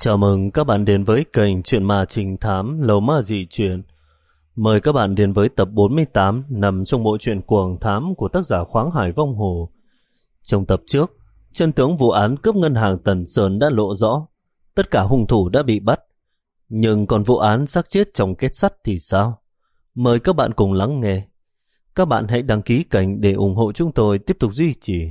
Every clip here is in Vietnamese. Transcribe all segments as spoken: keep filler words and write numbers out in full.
Chào mừng các bạn đến với kênh Chuyện Ma Trinh Thám Lầu Ma Dị Chuyện. Mời các bạn đến với tập bốn mươi tám nằm trong bộ truyện Cuồng Thám của tác giả Khoáng Hải Vong Hồ. Trong tập trước, chân tướng vụ án cướp ngân hàng Tần Sơn đã lộ rõ. Tất cả hung thủ đã bị bắt. Nhưng còn vụ án xác chết trong kết sắt thì sao? Mời các bạn cùng lắng nghe. Các bạn hãy đăng ký kênh để ủng hộ chúng tôi tiếp tục duy trì.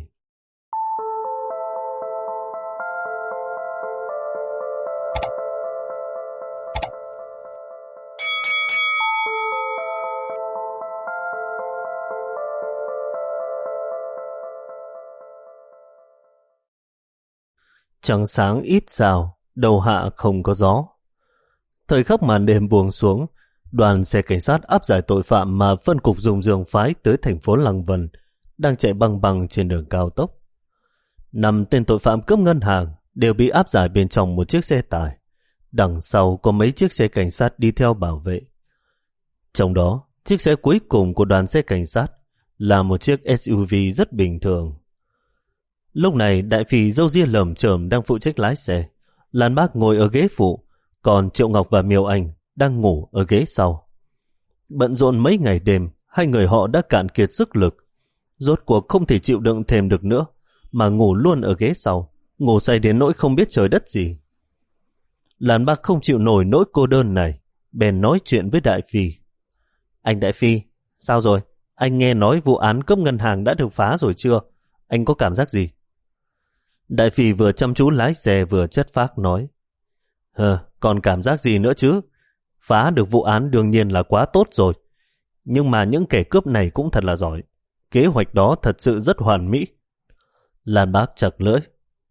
Trăng sáng ít sao, đầu hạ không có gió. Thời khắc màn đêm buông xuống, đoàn xe cảnh sát áp giải tội phạm mà phân cục Dùng Dương phái tới thành phố Lăng Vân đang chạy băng băng trên đường cao tốc. Năm tên tội phạm cướp ngân hàng đều bị áp giải bên trong một chiếc xe tải. Đằng sau có mấy chiếc xe cảnh sát đi theo bảo vệ. Trong đó, chiếc xe cuối cùng của đoàn xe cảnh sát là một chiếc ét u vê rất bình thường. Lúc này đại phì râu ria lởm chởm đang phụ trách lái xe. Lan Bác ngồi ở ghế phụ, còn Triệu Ngọc và Miêu Anh đang ngủ ở ghế sau. Bận rộn mấy ngày đêm, hai người họ đã cạn kiệt sức lực. Rốt cuộc không thể chịu đựng thêm được nữa, mà ngủ luôn ở ghế sau, ngủ say đến nỗi không biết trời đất gì. Lan Bác không chịu nổi nỗi cô đơn này, bèn nói chuyện với đại phi. Anh đại phi, sao rồi? Anh nghe nói vụ án cướp ngân hàng đã được phá rồi chưa? Anh có cảm giác gì? Đại phi vừa chăm chú lái xe vừa chất phác nói. Hờ, còn cảm giác gì nữa chứ? Phá được vụ án đương nhiên là quá tốt rồi. Nhưng mà những kẻ cướp này cũng thật là giỏi. Kế hoạch đó thật sự rất hoàn mỹ. Lan Bác chật lưỡi.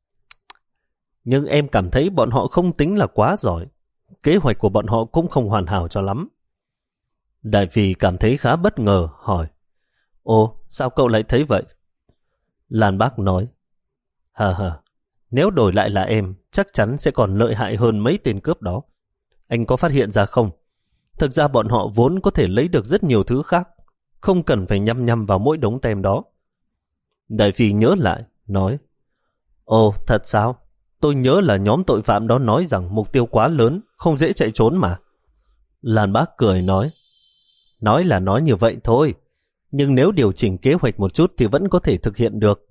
Nhưng em cảm thấy bọn họ không tính là quá giỏi. Kế hoạch của bọn họ cũng không hoàn hảo cho lắm. Đại phi cảm thấy khá bất ngờ, hỏi. Ồ, sao cậu lại thấy vậy? Lan Bác nói. Hờ hờ, nếu đổi lại là em, chắc chắn sẽ còn lợi hại hơn mấy tên cướp đó. Anh có phát hiện ra không? Thực ra bọn họ vốn có thể lấy được rất nhiều thứ khác, không cần phải nhăm nhăm vào mỗi đống tem đó. Đại phi nhớ lại, nói. Ồ, thật sao? Tôi nhớ là nhóm tội phạm đó nói rằng mục tiêu quá lớn, không dễ chạy trốn mà. Lan Bác cười nói. Nói là nói như vậy thôi, nhưng nếu điều chỉnh kế hoạch một chút thì vẫn có thể thực hiện được.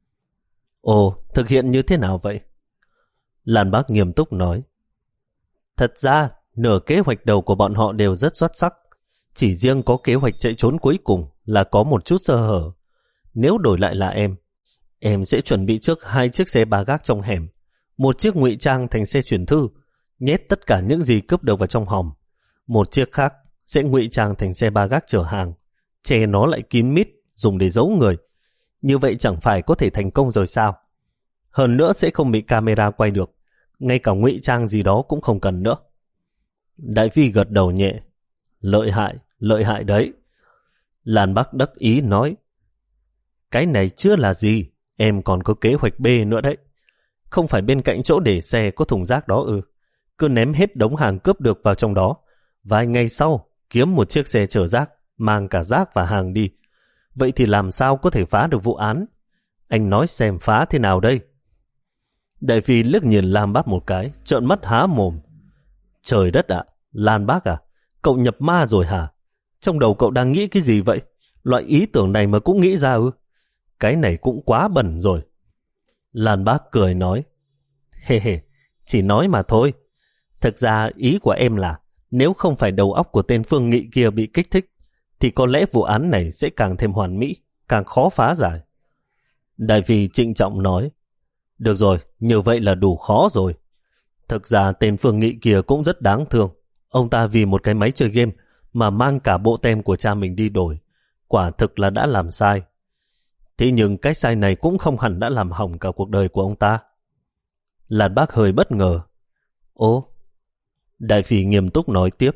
Ồ, thực hiện như thế nào vậy? Lan Bác nghiêm túc nói. Thật ra, nửa kế hoạch đầu của bọn họ đều rất xuất sắc. Chỉ riêng có kế hoạch chạy trốn cuối cùng là có một chút sơ hở. Nếu đổi lại là em, em sẽ chuẩn bị trước hai chiếc xe ba gác trong hẻm, một chiếc ngụy trang thành xe chuyển thư, nhét tất cả những gì cướp được vào trong hòm. Một chiếc khác sẽ ngụy trang thành xe ba gác chở hàng, che nó lại kín mít, dùng để giấu người. Như vậy chẳng phải có thể thành công rồi sao? Hơn nữa sẽ không bị camera quay được, ngay cả ngụy trang gì đó cũng không cần nữa. Đại phi gật đầu nhẹ. Lợi hại, lợi hại đấy. Lan Bác đắc ý nói. Cái này chưa là gì, em còn có kế hoạch B nữa đấy. Không phải bên cạnh chỗ để xe có thùng rác đó ư? Cứ ném hết đống hàng cướp được vào trong đó. Vài ngày sau, kiếm một chiếc xe chở rác, mang cả rác và hàng đi. Vậy thì làm sao có thể phá được vụ án? Anh nói xem phá thế nào đây? Đại phi liếc nhìn Lan Bác một cái, trợn mắt há mồm. Trời đất ạ, Lan Bác à, cậu nhập ma rồi hả? Trong đầu cậu đang nghĩ cái gì vậy? Loại ý tưởng này mà cũng nghĩ ra ư? Cái này cũng quá bẩn rồi. Lan Bác cười nói. Hề hề, chỉ nói mà thôi. Thực ra ý của em là nếu không phải đầu óc của tên Phương Nghị kia bị kích thích, thì có lẽ vụ án này sẽ càng thêm hoàn mỹ, càng khó phá giải. Đại phi trịnh trọng nói. Được rồi, như vậy là đủ khó rồi. Thực ra tên Phương Nghị kia cũng rất đáng thương. Ông ta vì một cái máy chơi game mà mang cả bộ tem của cha mình đi đổi. Quả thực là đã làm sai. Thế nhưng cái sai này cũng không hẳn đã làm hỏng cả cuộc đời của ông ta. Lan Bác hơi bất ngờ. Ồ? Đại phi nghiêm túc nói tiếp.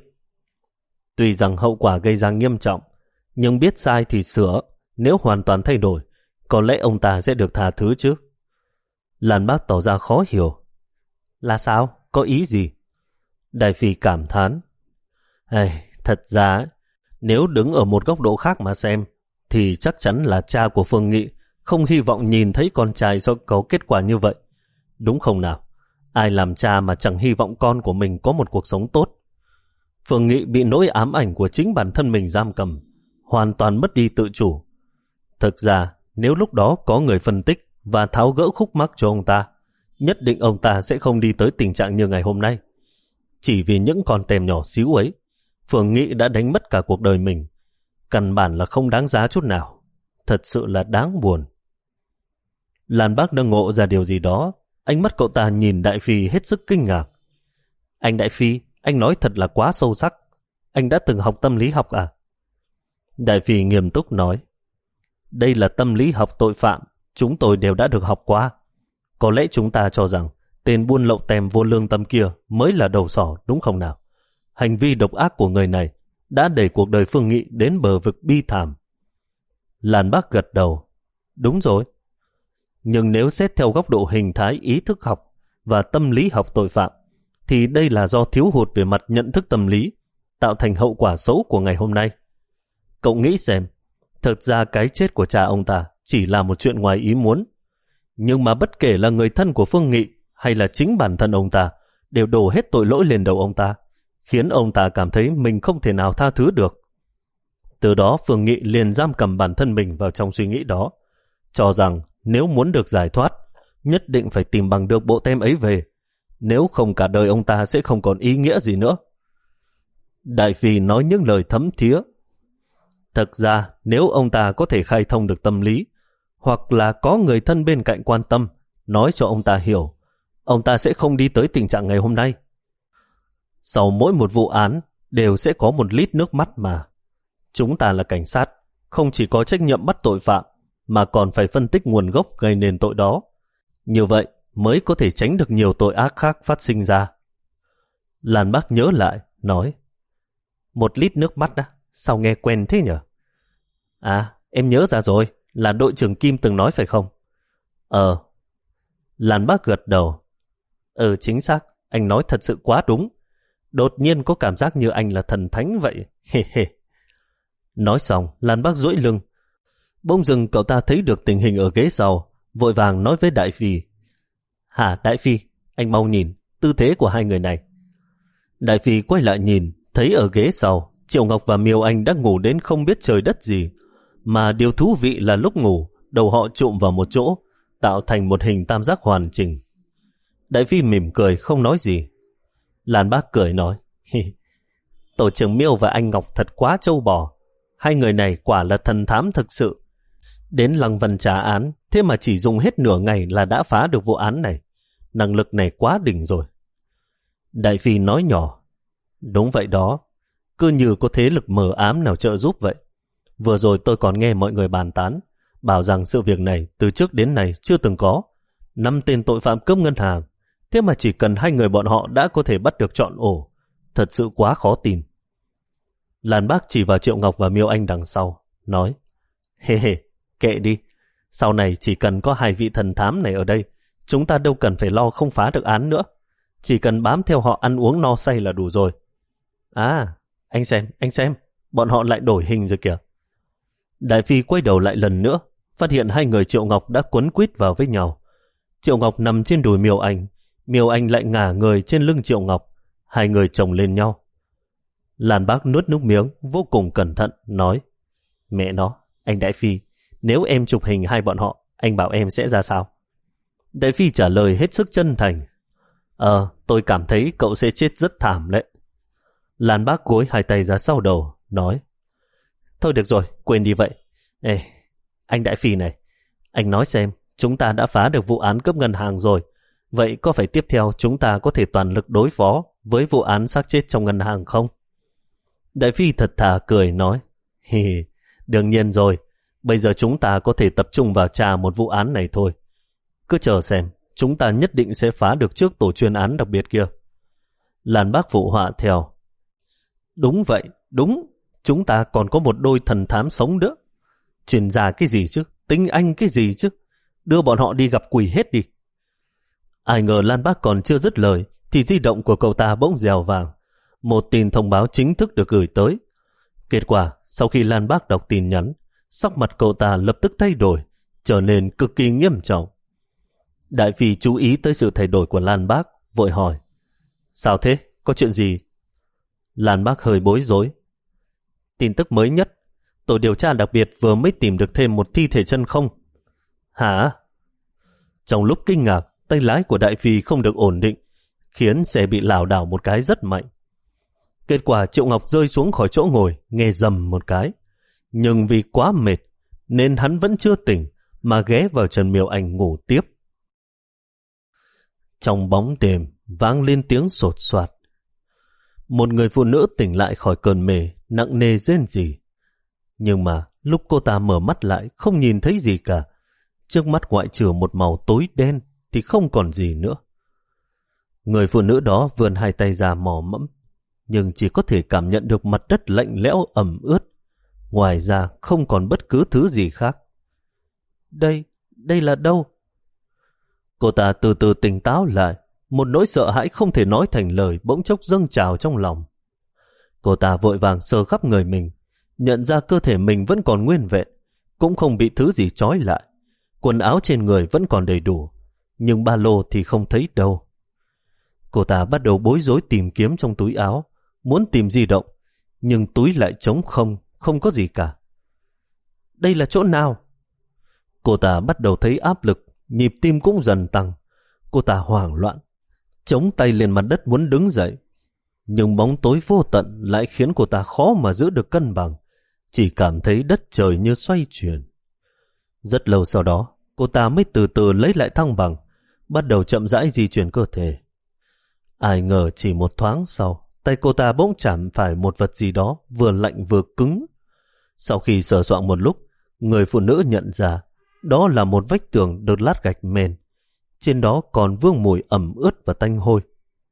Tuy rằng hậu quả gây ra nghiêm trọng, nhưng biết sai thì sửa. Nếu hoàn toàn thay đổi, có lẽ ông ta sẽ được tha thứ chứ. Lan Bác tỏ ra khó hiểu. Là sao? Có ý gì? Đại phi cảm thán. Ây, thật ra, nếu đứng ở một góc độ khác mà xem, thì chắc chắn là cha của Phương Nghị không hy vọng nhìn thấy con trai có kết quả như vậy. Đúng không nào? Ai làm cha mà chẳng hy vọng con của mình có một cuộc sống tốt. Phương Nghị bị nỗi ám ảnh của chính bản thân mình giam cầm, hoàn toàn mất đi tự chủ. Thực ra, nếu lúc đó có người phân tích và tháo gỡ khúc mắc cho ông ta, nhất định ông ta sẽ không đi tới tình trạng như ngày hôm nay. Chỉ vì những con tem nhỏ xíu ấy, Phương Nghị đã đánh mất cả cuộc đời mình. Căn bản là không đáng giá chút nào. Thật sự là đáng buồn. Lan Bác đang ngộ ra điều gì đó. Ánh mắt cậu ta nhìn Đại Phi hết sức kinh ngạc. Anh Đại Phi, anh nói thật là quá sâu sắc. Anh đã từng học tâm lý học à? Đại Phi nghiêm túc nói. Đây là tâm lý học tội phạm. Chúng tôi đều đã được học qua. Có lẽ chúng ta cho rằng tên buôn lậu tem vô lương tâm kia mới là đầu sỏ, đúng không nào? Hành vi độc ác của người này đã đẩy cuộc đời Phương Nghị đến bờ vực bi thảm. Lan Bác gật đầu. Đúng rồi. Nhưng nếu xét theo góc độ hình thái ý thức học và tâm lý học tội phạm, thì đây là do thiếu hụt về mặt nhận thức tâm lý, tạo thành hậu quả xấu của ngày hôm nay. Cậu nghĩ xem, thực ra cái chết của cha ông ta chỉ là một chuyện ngoài ý muốn. Nhưng mà bất kể là người thân của Phương Nghị hay là chính bản thân ông ta, đều đổ hết tội lỗi lên đầu ông ta, khiến ông ta cảm thấy mình không thể nào tha thứ được. Từ đó Phương Nghị liền giam cầm bản thân mình vào trong suy nghĩ đó, cho rằng nếu muốn được giải thoát, nhất định phải tìm bằng được bộ tem ấy về, nếu không cả đời ông ta sẽ không còn ý nghĩa gì nữa. Đại Phi nói những lời thấm thía. Thực ra nếu ông ta có thể khai thông được tâm lý, hoặc là có người thân bên cạnh quan tâm, nói cho ông ta hiểu, ông ta sẽ không đi tới tình trạng ngày hôm nay. Sau mỗi một vụ án đều sẽ có một lít nước mắt mà. Chúng ta là cảnh sát, không chỉ có trách nhiệm bắt tội phạm, mà còn phải phân tích nguồn gốc gây nên tội đó. Như vậy mới có thể tránh được nhiều tội ác khác phát sinh ra. Lan Bác nhớ lại, nói. Một lít nước mắt á, sao nghe quen thế nhỉ? À, em nhớ ra rồi, là đội trưởng Kim từng nói phải không? Ờ. Lan Bác gật đầu. Ừ, chính xác, anh nói thật sự quá đúng. Đột nhiên có cảm giác như anh là thần thánh vậy. Hê hê. Nói xong, Lan Bác duỗi lưng. Bỗng dưng cậu ta thấy được tình hình ở ghế sau, vội vàng nói với Đại Phi. Hả Đại Phi, anh mau nhìn, tư thế của hai người này. Đại Phi quay lại nhìn, thấy ở ghế sau, Triệu Ngọc và Miêu Anh đã ngủ đến không biết trời đất gì. Mà điều thú vị là lúc ngủ, đầu họ chụm vào một chỗ, tạo thành một hình tam giác hoàn chỉnh. Đại Phi mỉm cười không nói gì. Lan Bác cười nói. Tổ trưởng Miêu và anh Ngọc thật quá trâu bò. Hai người này quả là thần thám thực sự. Đến Lăng Vân trả án, thế mà chỉ dùng hết nửa ngày là đã phá được vụ án này. Năng lực này quá đỉnh rồi. Đại Phi nói nhỏ. Đúng vậy đó. Cứ như có thế lực mờ ám nào trợ giúp vậy. Vừa rồi tôi còn nghe mọi người bàn tán, bảo rằng sự việc này từ trước đến nay chưa từng có. Năm tên tội phạm cướp ngân hàng, thế mà chỉ cần hai người bọn họ đã có thể bắt được trọn ổ. Thật sự quá khó tin. Lan Bác chỉ vào Triệu Ngọc và Miêu Anh đằng sau, nói. Hê hê, kệ đi. Sau này chỉ cần có hai vị thần thám này ở đây, chúng ta đâu cần phải lo không phá được án nữa. Chỉ cần bám theo họ ăn uống no say là đủ rồi. À, anh xem, anh xem, bọn họ lại đổi hình rồi kìa. Đại Phi quay đầu lại lần nữa, phát hiện hai người Triệu Ngọc đã quấn quýt vào với nhau. Triệu Ngọc nằm trên đùi Miêu Anh, Miêu Anh lại ngả người trên lưng Triệu Ngọc, hai người chồng lên nhau. Lan Bác nuốt nước miếng, vô cùng cẩn thận, nói. Mẹ nó, anh Đại Phi, nếu em chụp hình hai bọn họ, anh bảo em sẽ ra sao? Đại Phi trả lời hết sức chân thành. Ờ, tôi cảm thấy cậu sẽ chết rất thảm đấy. Lan Bác gối hai tay ra sau đầu, nói. Thôi được rồi, quên đi vậy. Ê, anh Đại Phi này, anh nói xem, chúng ta đã phá được vụ án cướp ngân hàng rồi. Vậy có phải tiếp theo chúng ta có thể toàn lực đối phó với vụ án xác chết trong ngân hàng không? Đại Phi thật thà cười nói. Hi hi, đương nhiên rồi. Bây giờ chúng ta có thể tập trung vào tra một vụ án này thôi. Cứ chờ xem, chúng ta nhất định sẽ phá được trước tổ chuyên án đặc biệt kia. Lan Bác phụ họa theo. Đúng vậy, đúng. Chúng ta còn có một đôi thần thám sống nữa. Chuyên gia cái gì chứ? Tinh anh cái gì chứ? Đưa bọn họ đi gặp quỷ hết đi. Ai ngờ Lan Bác còn chưa dứt lời thì di động của cậu ta bỗng rèo vàng. Một tin thông báo chính thức được gửi tới. Kết quả, sau khi Lan Bác đọc tin nhắn, sắc mặt cậu ta lập tức thay đổi, trở nên cực kỳ nghiêm trọng. Đại Phi chú ý tới sự thay đổi của Lan Bác, vội hỏi. Sao thế? Có chuyện gì? Lan Bác hơi bối rối. Tin tức mới nhất, tổ điều tra đặc biệt vừa mới tìm được thêm một thi thể chân không. Hả? Trong lúc kinh ngạc, tay lái của Đại Phi không được ổn định, khiến xe bị lảo đảo một cái rất mạnh. Kết quả Triệu Ngọc rơi xuống khỏi chỗ ngồi, nghe rầm một cái. Nhưng vì quá mệt, nên hắn vẫn chưa tỉnh, mà ghé vào Trần Miêu Anh ngủ tiếp. Trong bóng đêm, vang lên tiếng sột soạt. Một người phụ nữ tỉnh lại khỏi cơn mê, nặng nề rên rỉ. Nhưng mà lúc cô ta mở mắt lại, không nhìn thấy gì cả. Trước mắt ngoại trừ một màu tối đen, thì không còn gì nữa. Người phụ nữ đó vươn hai tay ra mò mẫm, nhưng chỉ có thể cảm nhận được mặt đất lạnh lẽo ẩm ướt. Ngoài ra không còn bất cứ thứ gì khác. Đây, đây là đâu? Cô ta từ từ tỉnh táo lại, một nỗi sợ hãi không thể nói thành lời bỗng chốc dâng trào trong lòng. Cô ta vội vàng sờ khắp người mình, nhận ra cơ thể mình vẫn còn nguyên vẹn, cũng không bị thứ gì trói lại. Quần áo trên người vẫn còn đầy đủ, nhưng ba lô thì không thấy đâu. Cô ta bắt đầu bối rối tìm kiếm trong túi áo, muốn tìm di động, nhưng túi lại trống không, không có gì cả. Đây là chỗ nào? Cô ta bắt đầu thấy áp lực, nhịp tim cũng dần tăng. Cô ta hoảng loạn, chống tay lên mặt đất muốn đứng dậy. Nhưng bóng tối vô tận lại khiến cô ta khó mà giữ được cân bằng, chỉ cảm thấy đất trời như xoay chuyển. Rất lâu sau đó, cô ta mới từ từ lấy lại thăng bằng, bắt đầu chậm rãi di chuyển cơ thể. Ai ngờ chỉ một thoáng sau, tay cô ta bỗng chạm phải một vật gì đó vừa lạnh vừa cứng. Sau khi sờ soạng một lúc, người phụ nữ nhận ra đó là một vách tường được lát gạch mền. Trên đó còn vương mùi ẩm ướt và tanh hôi.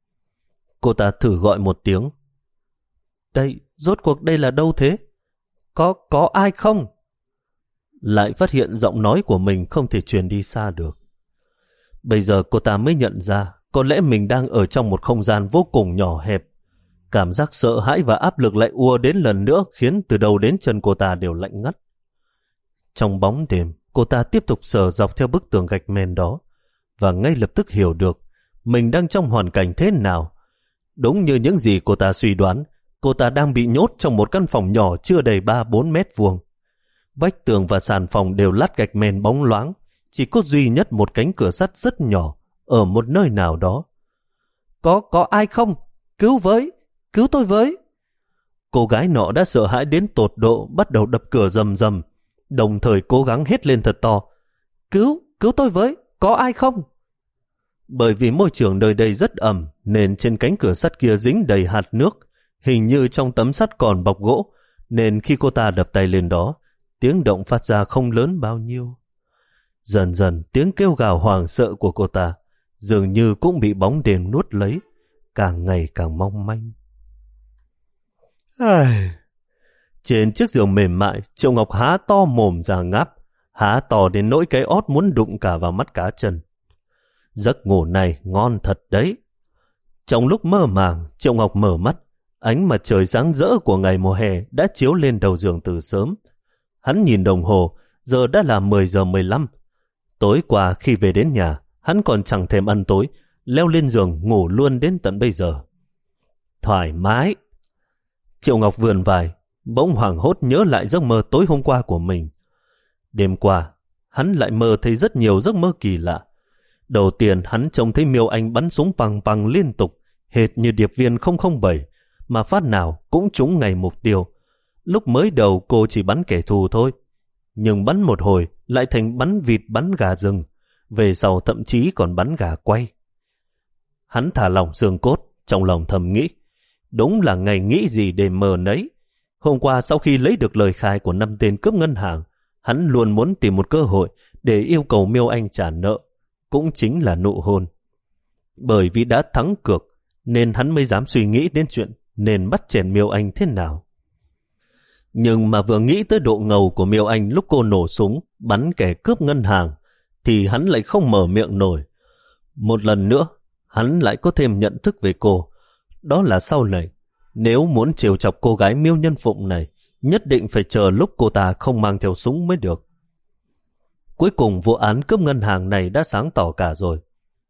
Cô ta thử gọi một tiếng. Đây, rốt cuộc đây là đâu thế? Có, có ai không? Lại phát hiện giọng nói của mình không thể truyền đi xa được. Bây giờ cô ta mới nhận ra có lẽ mình đang ở trong một không gian vô cùng nhỏ hẹp. Cảm giác sợ hãi và áp lực lại ùa đến lần nữa, khiến từ đầu đến chân cô ta đều lạnh ngắt. Trong bóng đêm, cô ta tiếp tục sờ dọc theo bức tường gạch men đó, và ngay lập tức hiểu được mình đang trong hoàn cảnh thế nào. Đúng như những gì cô ta suy đoán, cô ta đang bị nhốt trong một căn phòng nhỏ chưa đầy ba bốn mét vuông. Vách tường và sàn phòng đều lát gạch men bóng loáng, chỉ có duy nhất một cánh cửa sắt rất nhỏ ở một nơi nào đó. Có, có ai không? Cứu với! Cứu tôi với! Cô gái nọ đã sợ hãi đến tột độ, bắt đầu đập cửa rầm rầm, đồng thời cố gắng hét lên thật to. Cứu! Cứu tôi với! Có ai không? Bởi vì môi trường nơi đây rất ẩm, nên trên cánh cửa sắt kia dính đầy hạt nước, hình như trong tấm sắt còn bọc gỗ, nên khi cô ta đập tay lên đó, tiếng động phát ra không lớn bao nhiêu. Dần dần tiếng kêu gào hoảng sợ của cô ta dường như cũng bị bóng đêm nuốt lấy, càng ngày càng mong manh. Ai... Trên chiếc giường mềm mại, Triệu Ngọc há to mồm ra ngáp, há to đến nỗi cái ót muốn đụng cả vào mắt cá chân. Giấc ngủ này ngon thật đấy. Trong lúc mơ màng, Triệu Ngọc mở mắt, ánh mặt trời sáng rỡ của ngày mùa hè đã chiếu lên đầu giường từ sớm. Hắn nhìn đồng hồ, giờ đã là mười giờ mười lăm. Tối qua khi về đến nhà, hắn còn chẳng thèm ăn tối, leo lên giường ngủ luôn đến tận bây giờ. Thoải mái. Triệu Ngọc vườn vài, bỗng hoảng hốt nhớ lại giấc mơ tối hôm qua của mình. Đêm qua, hắn lại mơ thấy rất nhiều giấc mơ kỳ lạ. Đầu tiên hắn trông thấy Miêu Anh bắn súng bằng bằng liên tục, hệt như điệp viên không không bảy, mà phát nào cũng trúng ngay mục tiêu. Lúc mới đầu cô chỉ bắn kẻ thù thôi, nhưng bắn một hồi lại thành bắn vịt bắn gà rừng, về sau thậm chí còn bắn gà quay. Hắn thả lỏng xương cốt, trong lòng thầm nghĩ, đúng là ngày nghĩ gì để mờ nấy. Hôm qua sau khi lấy được lời khai của năm tên cướp ngân hàng, hắn luôn muốn tìm một cơ hội để yêu cầu Miêu Anh trả nợ, cũng chính là nụ hôn. Bởi vì đã thắng cược, nên hắn mới dám suy nghĩ đến chuyện nên bắt chèn Miêu Anh thế nào. Nhưng mà vừa nghĩ tới độ ngầu của Miêu Anh lúc cô nổ súng, bắn kẻ cướp ngân hàng, thì hắn lại không mở miệng nổi. Một lần nữa, hắn lại có thêm nhận thức về cô. Đó là sau này, nếu muốn trêu chọc cô gái Miêu Nhân Phụng này, nhất định phải chờ lúc cô ta không mang theo súng mới được. Cuối cùng vụ án cướp ngân hàng này đã sáng tỏ cả rồi.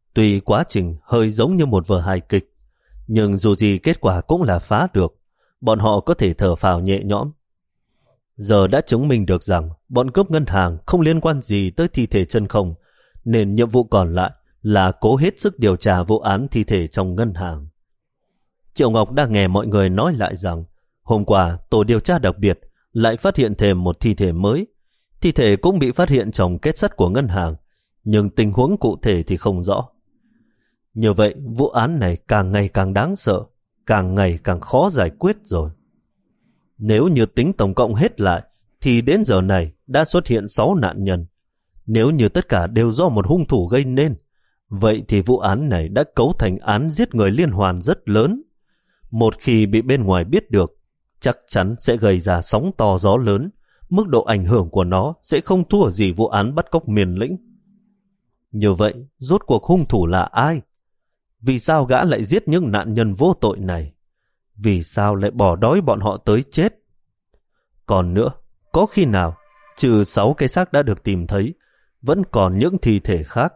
Tuy quá trình hơi giống như một vở hài kịch, nhưng dù gì kết quả cũng là phá được. Bọn họ có thể thở phào nhẹ nhõm. Giờ đã chứng minh được rằng bọn cướp ngân hàng không liên quan gì tới thi thể chân không, nên nhiệm vụ còn lại là cố hết sức điều tra vụ án thi thể trong ngân hàng. Triệu Ngọc đang nghe mọi người nói lại rằng hôm qua tổ điều tra đặc biệt lại phát hiện thêm một thi thể mới. Thi thể cũng bị phát hiện trong kết sắt của ngân hàng, nhưng tình huống cụ thể thì không rõ. Như vậy, vụ án này càng ngày càng đáng sợ, càng ngày càng khó giải quyết rồi. Nếu như tính tổng cộng hết lại, thì đến giờ này đã xuất hiện sáu nạn nhân. Nếu như tất cả đều do một hung thủ gây nên, vậy thì vụ án này đã cấu thành án giết người liên hoàn rất lớn. Một khi bị bên ngoài biết được, chắc chắn sẽ gây ra sóng to gió lớn. Mức độ ảnh hưởng của nó sẽ không thua gì vụ án bắt cóc Miền Lĩnh. Như vậy, rốt cuộc hung thủ là ai? Vì sao gã lại giết những nạn nhân vô tội này? Vì sao lại bỏ đói bọn họ tới chết? Còn nữa, có khi nào, trừ sáu cái xác đã được tìm thấy, vẫn còn những thi thể khác?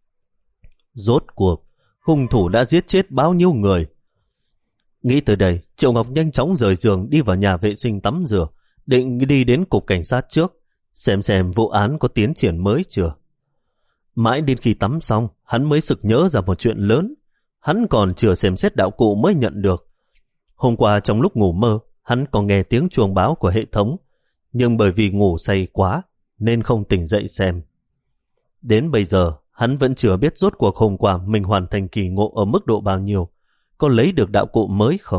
Rốt cuộc, hung thủ đã giết chết bao nhiêu người? Nghĩ tới đây, Triệu Ngọc nhanh chóng rời giường đi vào nhà vệ sinh tắm rửa, định đi đến cục cảnh sát trước, xem xem vụ án có tiến triển mới chưa. Mãi đến khi tắm xong, hắn mới sực nhớ ra một chuyện lớn. Hắn còn chưa xem xét đạo cụ mới nhận được. Hôm qua trong lúc ngủ mơ, hắn còn nghe tiếng chuông báo của hệ thống, nhưng bởi vì ngủ say quá nên không tỉnh dậy xem. Đến bây giờ, hắn vẫn chưa biết rốt cuộc hôm qua mình hoàn thành kỳ ngộ ở mức độ bao nhiêu, có lấy được đạo cụ mới không.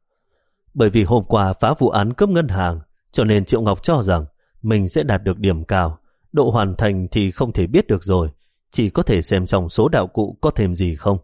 Bởi vì hôm qua phá vụ án cướp ngân hàng, cho nên Triệu Ngọc cho rằng mình sẽ đạt được điểm cao. Độ hoàn thành thì không thể biết được rồi, chỉ có thể xem trong số đạo cụ có thêm gì không.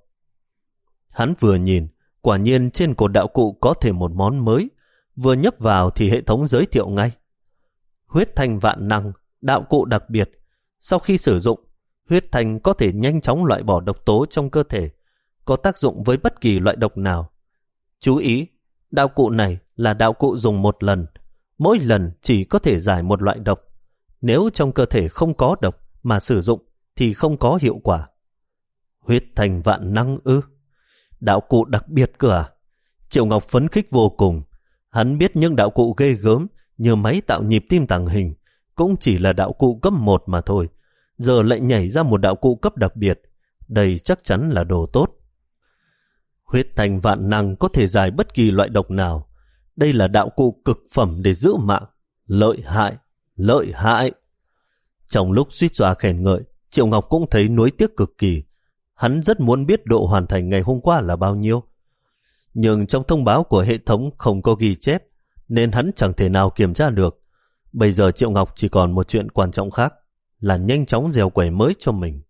Hắn vừa nhìn, quả nhiên trên cột đạo cụ có thêm một món mới, vừa nhấp vào thì hệ thống giới thiệu ngay. Huyết thanh vạn năng, đạo cụ đặc biệt. Sau khi sử dụng, huyết thanh có thể nhanh chóng loại bỏ độc tố trong cơ thể, có tác dụng với bất kỳ loại độc nào. Chú ý, đạo cụ này là đạo cụ dùng một lần, mỗi lần chỉ có thể giải một loại độc. Nếu trong cơ thể không có độc mà sử dụng thì không có hiệu quả. Huyết thanh vạn năng ư? Đạo cụ đặc biệt cơ à? Triệu Ngọc phấn khích vô cùng. Hắn biết những đạo cụ ghê gớm như máy tạo nhịp tim tàng hình cũng chỉ là đạo cụ cấp một mà thôi. Giờ lại nhảy ra một đạo cụ cấp đặc biệt. Đây chắc chắn là đồ tốt. Huyết thanh vạn năng có thể giải bất kỳ loại độc nào. Đây là đạo cụ cực phẩm để giữ mạng. Lợi hại, lợi hại. Trong lúc suýt xoa khen ngợi, Triệu Ngọc cũng thấy nuối tiếc cực kỳ. Hắn rất muốn biết độ hoàn thành ngày hôm qua là bao nhiêu. Nhưng trong thông báo của hệ thống không có ghi chép, nên hắn chẳng thể nào kiểm tra được. Bây giờ Triệu Ngọc chỉ còn một chuyện quan trọng khác, là nhanh chóng gieo quẻ mới cho mình.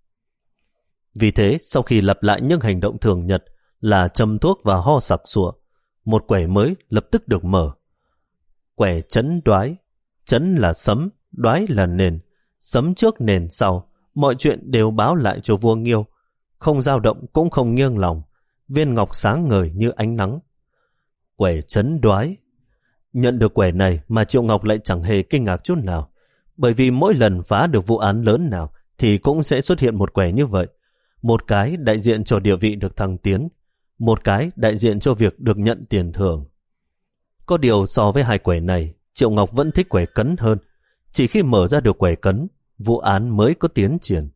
Vì thế, sau khi lặp lại những hành động thường nhật là châm thuốc và ho sặc sụa, một quẻ mới lập tức được mở. Quẻ chấn đoái. Chấn là sấm, đoái là nền. Sấm trước nền sau, mọi chuyện đều báo lại cho vua Nghiêu. Không dao động cũng không nghiêng lòng, viên ngọc sáng ngời như ánh nắng. Quẻ chấn đoái. Nhận được quẻ này mà Triệu Ngọc lại chẳng hề kinh ngạc chút nào, bởi vì mỗi lần phá được vụ án lớn nào thì cũng sẽ xuất hiện một quẻ như vậy. Một cái đại diện cho địa vị được thăng tiến, một cái đại diện cho việc được nhận tiền thưởng. Có điều so với hai quẻ này, Triệu Ngọc vẫn thích quẻ cấn hơn. Chỉ khi mở ra được quẻ cấn, vụ án mới có tiến triển.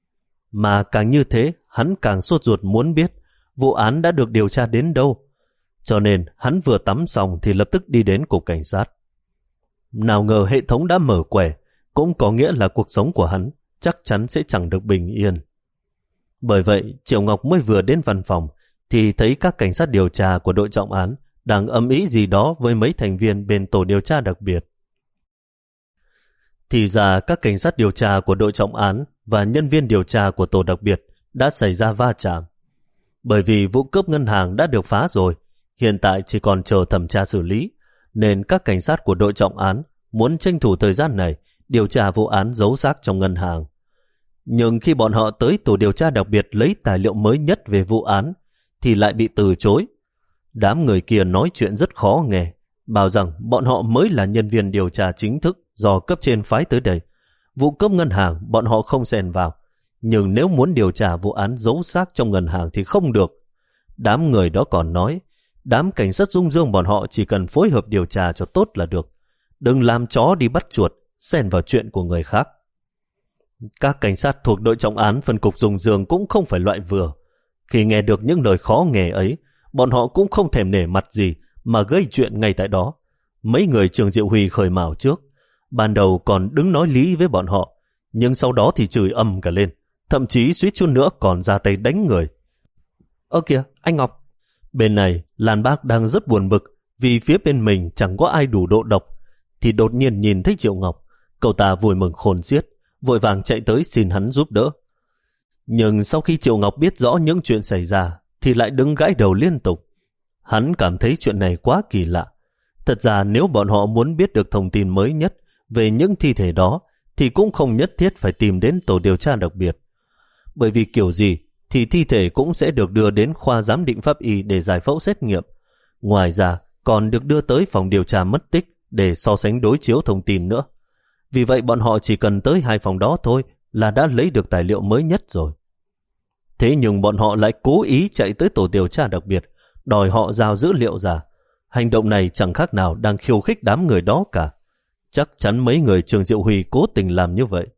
Mà càng như thế, hắn càng sốt ruột muốn biết vụ án đã được điều tra đến đâu. Cho nên hắn vừa tắm xong thì lập tức đi đến cục cảnh sát. Nào ngờ hệ thống đã mở quẻ, cũng có nghĩa là cuộc sống của hắn chắc chắn sẽ chẳng được bình yên. Bởi vậy, Triệu Ngọc mới vừa đến văn phòng thì thấy các cảnh sát điều tra của đội trọng án đang ầm ĩ gì đó với mấy thành viên bên tổ điều tra đặc biệt. Thì ra các cảnh sát điều tra của đội trọng án và nhân viên điều tra của tổ đặc biệt đã xảy ra va chạm. Bởi vì vụ cướp ngân hàng đã được phá rồi, hiện tại chỉ còn chờ thẩm tra xử lý, nên các cảnh sát của đội trọng án muốn tranh thủ thời gian này điều tra vụ án giấu xác trong ngân hàng. Nhưng khi bọn họ tới tổ điều tra đặc biệt lấy tài liệu mới nhất về vụ án thì lại bị từ chối. Đám người kia nói chuyện rất khó nghe, bảo rằng bọn họ mới là nhân viên điều tra chính thức do cấp trên phái tới đây. Vụ cướp ngân hàng bọn họ không xen vào, nhưng nếu muốn điều tra vụ án giấu xác trong ngân hàng thì không được. Đám người đó còn nói, đám cảnh sát Dung Dương bọn họ chỉ cần phối hợp điều tra cho tốt là được. Đừng làm chó đi bắt chuột, xen vào chuyện của người khác. Các cảnh sát thuộc đội trọng án phân cục Dung Dương cũng không phải loại vừa. Khi nghe được những lời khó nghe ấy, bọn họ cũng không thèm nể mặt gì mà gây chuyện ngay tại đó. Mấy người Trường Diệu Huy khởi mào trước, ban đầu còn đứng nói lý với bọn họ, nhưng sau đó thì chửi ầm cả lên, thậm chí suýt chút nữa còn ra tay đánh người. Ơ kìa, anh Ngọc! Bên này, Lan Bác đang rất buồn bực vì phía bên mình chẳng có ai đủ độ độc, thì đột nhiên nhìn thấy Triệu Ngọc. Cậu ta vui mừng khôn xiết, vội vàng chạy tới xin hắn giúp đỡ. Nhưng sau khi Triệu Ngọc biết rõ những chuyện xảy ra thì lại đứng gãi đầu liên tục. Hắn cảm thấy chuyện này quá kỳ lạ. Thật ra nếu bọn họ muốn biết được thông tin mới nhất về những thi thể đó thì cũng không nhất thiết phải tìm đến tổ điều tra đặc biệt. Bởi vì kiểu gì thì thi thể cũng sẽ được đưa đến khoa giám định pháp y để giải phẫu xét nghiệm. Ngoài ra còn được đưa tới phòng điều tra mất tích để so sánh đối chiếu thông tin nữa. Vì vậy bọn họ chỉ cần tới hai phòng đó thôi là đã lấy được tài liệu mới nhất rồi. Thế nhưng bọn họ lại cố ý chạy tới tổ điều tra đặc biệt, đòi họ giao dữ liệu ra. Hành động này chẳng khác nào đang khiêu khích đám người đó cả. Chắc chắn mấy người Trường Diệu Huy cố tình làm như vậy.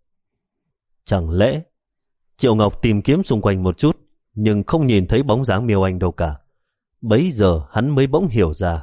Chẳng lẽ... Triệu Ngọc tìm kiếm xung quanh một chút, nhưng không nhìn thấy bóng dáng Miêu Anh đâu cả. Bấy giờ hắn mới bỗng hiểu ra.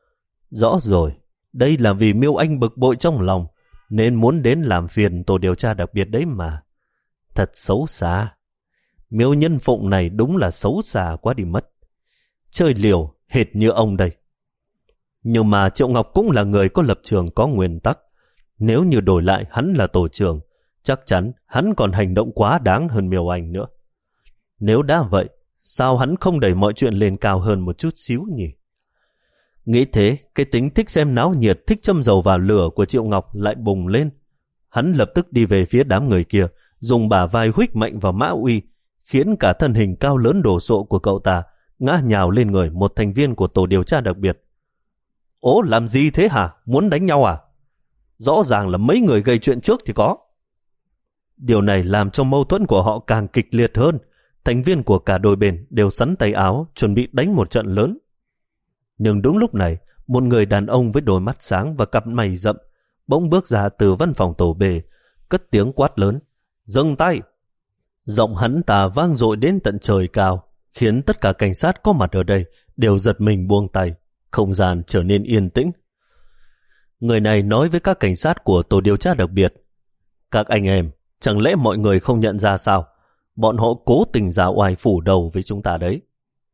Rõ rồi, đây là vì Miêu Anh bực bội trong lòng, nên muốn đến làm phiền tổ điều tra đặc biệt đấy mà. Thật xấu xa. Miêu Nhân Phụng này đúng là xấu xa quá đi mất. Chơi liều hệt như ông đây. Nhưng mà Triệu Ngọc cũng là người có lập trường, có nguyên tắc. Nếu như đổi lại hắn là tổ trưởng, chắc chắn hắn còn hành động quá đáng hơn Miêu Anh nữa. Nếu đã vậy, sao hắn không đẩy mọi chuyện lên cao hơn một chút xíu nhỉ? Nghĩ thế, cái tính thích xem náo nhiệt, thích châm dầu vào lửa của Triệu Ngọc lại bùng lên. Hắn lập tức đi về phía đám người kia, dùng bả vai huých mạnh vào Mã Uy, khiến cả thân hình cao lớn đồ sộ của cậu ta ngã nhào lên người một thành viên của tổ điều tra đặc biệt. Ố, làm gì thế hả? Muốn đánh nhau à? Rõ ràng là mấy người gây chuyện trước thì có. Điều này làm cho mâu thuẫn của họ càng kịch liệt hơn. Thành viên của cả đôi bên đều sắn tay áo, chuẩn bị đánh một trận lớn. Nhưng đúng lúc này, một người đàn ông với đôi mắt sáng và cặp mày rậm bỗng bước ra từ văn phòng tổ B, cất tiếng quát lớn: dừng tay! Giọng hắn ta vang dội đến tận trời cao, khiến tất cả cảnh sát có mặt ở đây đều giật mình buông tay. Không gian trở nên yên tĩnh. Người này nói với các cảnh sát của tổ điều tra đặc biệt: các anh em, chẳng lẽ mọi người không nhận ra sao? Bọn họ cố tình ra oai phủ đầu với chúng ta đấy.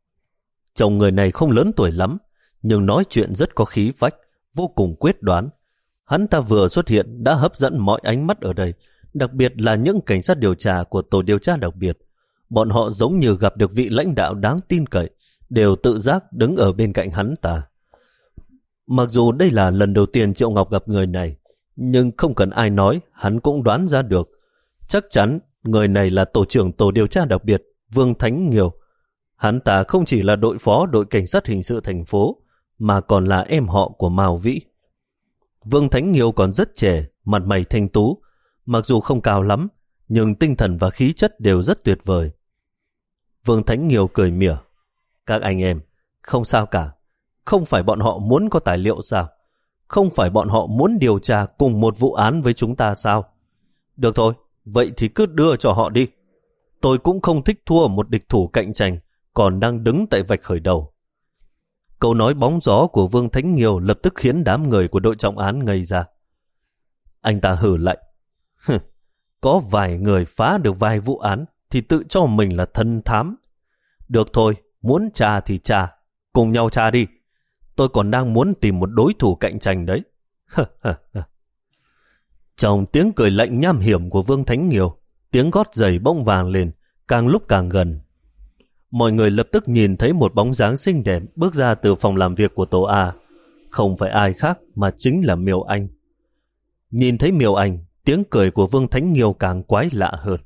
Chồng người này không lớn tuổi lắm, nhưng nói chuyện rất có khí phách, vô cùng quyết đoán. Hắn ta vừa xuất hiện đã hấp dẫn mọi ánh mắt ở đây, đặc biệt là những cảnh sát điều tra của tổ điều tra đặc biệt. Bọn họ giống như gặp được vị lãnh đạo đáng tin cậy, đều tự giác đứng ở bên cạnh hắn ta. Mặc dù đây là lần đầu tiên Triệu Ngọc gặp người này, nhưng không cần ai nói, hắn cũng đoán ra được. Chắc chắn người này là tổ trưởng tổ điều tra đặc biệt Vương Thánh Nghiêu. Hắn ta không chỉ là đội phó đội cảnh sát hình sự thành phố, mà còn là em họ của Mao Vĩ. Vương Thánh Nghiêu còn rất trẻ, mặt mày thanh tú, mặc dù không cao lắm, nhưng tinh thần và khí chất đều rất tuyệt vời. Vương Thánh Nghiêu cười mỉa: các anh em, không sao cả. Không phải bọn họ muốn có tài liệu sao? Không phải bọn họ muốn điều tra cùng một vụ án với chúng ta sao? Được thôi, vậy thì cứ đưa cho họ đi. Tôi cũng không thích thua một địch thủ cạnh tranh còn đang đứng tại vạch khởi đầu. Câu nói bóng gió của Vương Thánh Nghiêu lập tức khiến đám người của đội trọng án ngây ra. Anh ta hừ lạnh: có vài người phá được vài vụ án thì tự cho mình là thân thám. Được thôi, muốn tra thì tra, cùng nhau tra đi. Tôi còn đang muốn tìm một đối thủ cạnh tranh đấy. Trong tiếng cười lạnh nham hiểm của Vương Thánh Nghiêu, tiếng gót giày bỗng vàng lên, càng lúc càng gần. Mọi người lập tức nhìn thấy một bóng dáng xinh đẹp bước ra từ phòng làm việc của tổ A. Không phải ai khác mà chính là Miêu Anh. Nhìn thấy Miêu Anh, tiếng cười của Vương Thánh Nghiêu càng quái lạ hơn.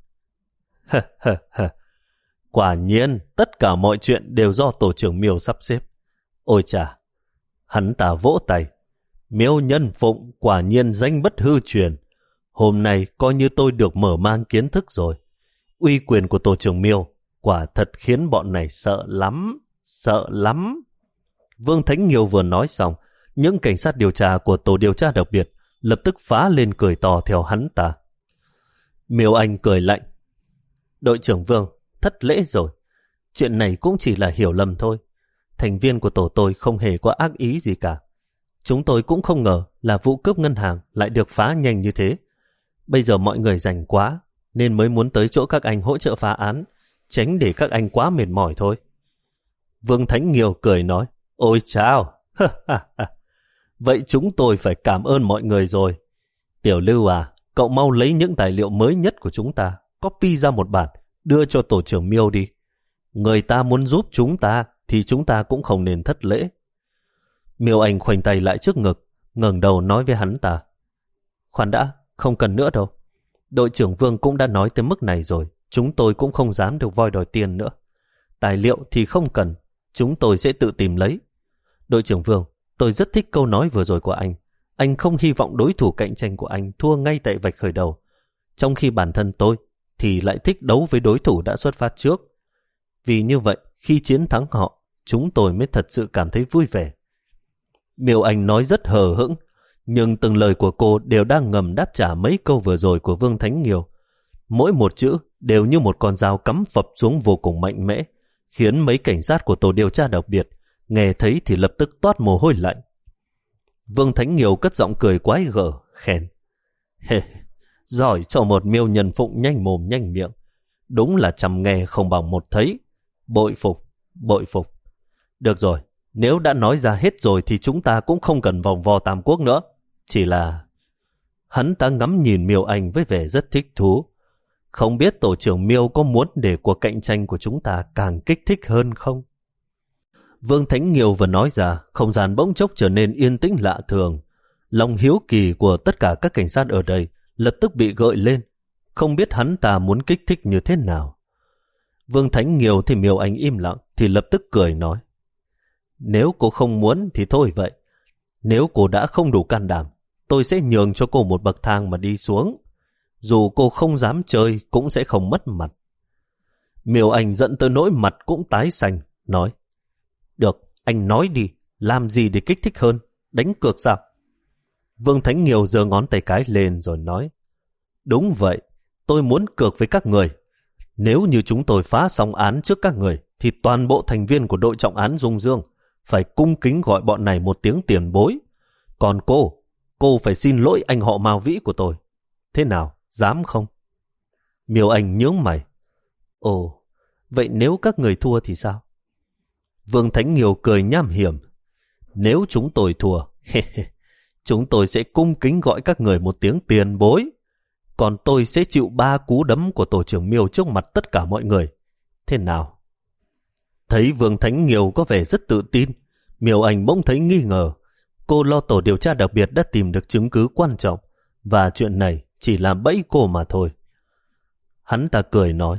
Quả nhiên, tất cả mọi chuyện đều do tổ trưởng Miêu sắp xếp. Ôi chà! Hắn ta vỗ tay. Miêu Nhân Phụng quả nhiên danh bất hư truyền. Hôm nay coi như tôi được mở mang kiến thức rồi. Uy quyền của tổ trưởng Miêu quả thật khiến bọn này sợ lắm, sợ lắm. Vương Thánh Nghiêu vừa nói xong, những cảnh sát điều tra của tổ điều tra đặc biệt lập tức phá lên cười to theo hắn ta. Miêu Anh cười lạnh. Đội trưởng Vương, thất lễ rồi. Chuyện này cũng chỉ là hiểu lầm thôi. Thành viên của tổ tôi không hề có ác ý gì cả. Chúng tôi cũng không ngờ là vụ cướp ngân hàng lại được phá nhanh như thế. Bây giờ mọi người rảnh quá, nên mới muốn tới chỗ các anh hỗ trợ phá án, tránh để các anh quá mệt mỏi thôi. Vương Thánh Nghiêu cười nói, ôi chao, vậy chúng tôi phải cảm ơn mọi người rồi. Tiểu Lưu à, cậu mau lấy những tài liệu mới nhất của chúng ta, copy ra một bản, đưa cho tổ trưởng Miêu đi. Người ta muốn giúp chúng ta, thì chúng ta cũng không nên thất lễ. Miêu Anh khoanh tay lại trước ngực, ngẩng đầu nói với hắn ta. Khoan đã, không cần nữa đâu. Đội trưởng Vương cũng đã nói tới mức này rồi, chúng tôi cũng không dám được voi đòi tiền nữa. Tài liệu thì không cần, chúng tôi sẽ tự tìm lấy. Đội trưởng Vương, tôi rất thích câu nói vừa rồi của anh. Anh không hy vọng đối thủ cạnh tranh của anh thua ngay tại vạch khởi đầu. Trong khi bản thân tôi thì lại thích đấu với đối thủ đã xuất phát trước. Vì như vậy, khi chiến thắng họ, chúng tôi mới thật sự cảm thấy vui vẻ. Miêu Anh nói rất hờ hững, nhưng từng lời của cô đều đang ngầm đáp trả mấy câu vừa rồi của Vương Thánh Nghiêu. Mỗi một chữ đều như một con dao cắm phập xuống vô cùng mạnh mẽ, khiến mấy cảnh sát của tổ điều tra đặc biệt nghe thấy thì lập tức toát mồ hôi lạnh. Vương Thánh Nghiêu cất giọng cười quái gở, khen. Hê, giỏi cho một miêu nhân phụng nhanh mồm nhanh miệng. Đúng là chăm nghe không bằng một thấy. Bội phục, bội phục. Được rồi, nếu đã nói ra hết rồi thì chúng ta cũng không cần vòng vo Tam Quốc nữa. Chỉ là... Hắn ta ngắm nhìn Miêu Anh với vẻ rất thích thú. Không biết tổ trưởng Miêu có muốn để cuộc cạnh tranh của chúng ta càng kích thích hơn không? Vương Thánh Nghiêu vừa nói ra, không gian bỗng chốc trở nên yên tĩnh lạ thường. Lòng hiếu kỳ của tất cả các cảnh sát ở đây lập tức bị gợi lên. Không biết hắn ta muốn kích thích như thế nào. Vương Thánh Nghiêu thì Miêu Anh im lặng thì lập tức cười nói. Nếu cô không muốn thì thôi vậy. Nếu cô đã không đủ can đảm, tôi sẽ nhường cho cô một bậc thang mà đi xuống. Dù cô không dám chơi cũng sẽ không mất mặt. Miêu Anh giận tới nỗi mặt cũng tái xanh, nói. Được, anh nói đi, làm gì để kích thích hơn, đánh cược sao? Vương Thánh Nghiêu giơ ngón tay cái lên rồi nói. Đúng vậy, tôi muốn cược với các người. Nếu như chúng tôi phá xong án trước các người, thì toàn bộ thành viên của đội trọng án Dung Dương phải cung kính gọi bọn này một tiếng tiền bối. Còn cô, cô phải xin lỗi anh họ Mao Vĩ của tôi. Thế nào, dám không? Miêu Anh nhướng mày. Ồ, vậy nếu các người thua thì sao? Vương Thánh Nghiêu cười nham hiểm. Nếu chúng tôi thua, chúng tôi sẽ cung kính gọi các người một tiếng tiền bối. Còn tôi sẽ chịu ba cú đấm của tổ trưởng Miêu trước mặt tất cả mọi người. Thế nào? Thấy Vương Thánh Nghiêu có vẻ rất tự tin, Miêu Anh bỗng thấy nghi ngờ. Cô lo tổ điều tra đặc biệt đã tìm được chứng cứ quan trọng, và chuyện này chỉ làm bẫy cô mà thôi. Hắn ta cười nói.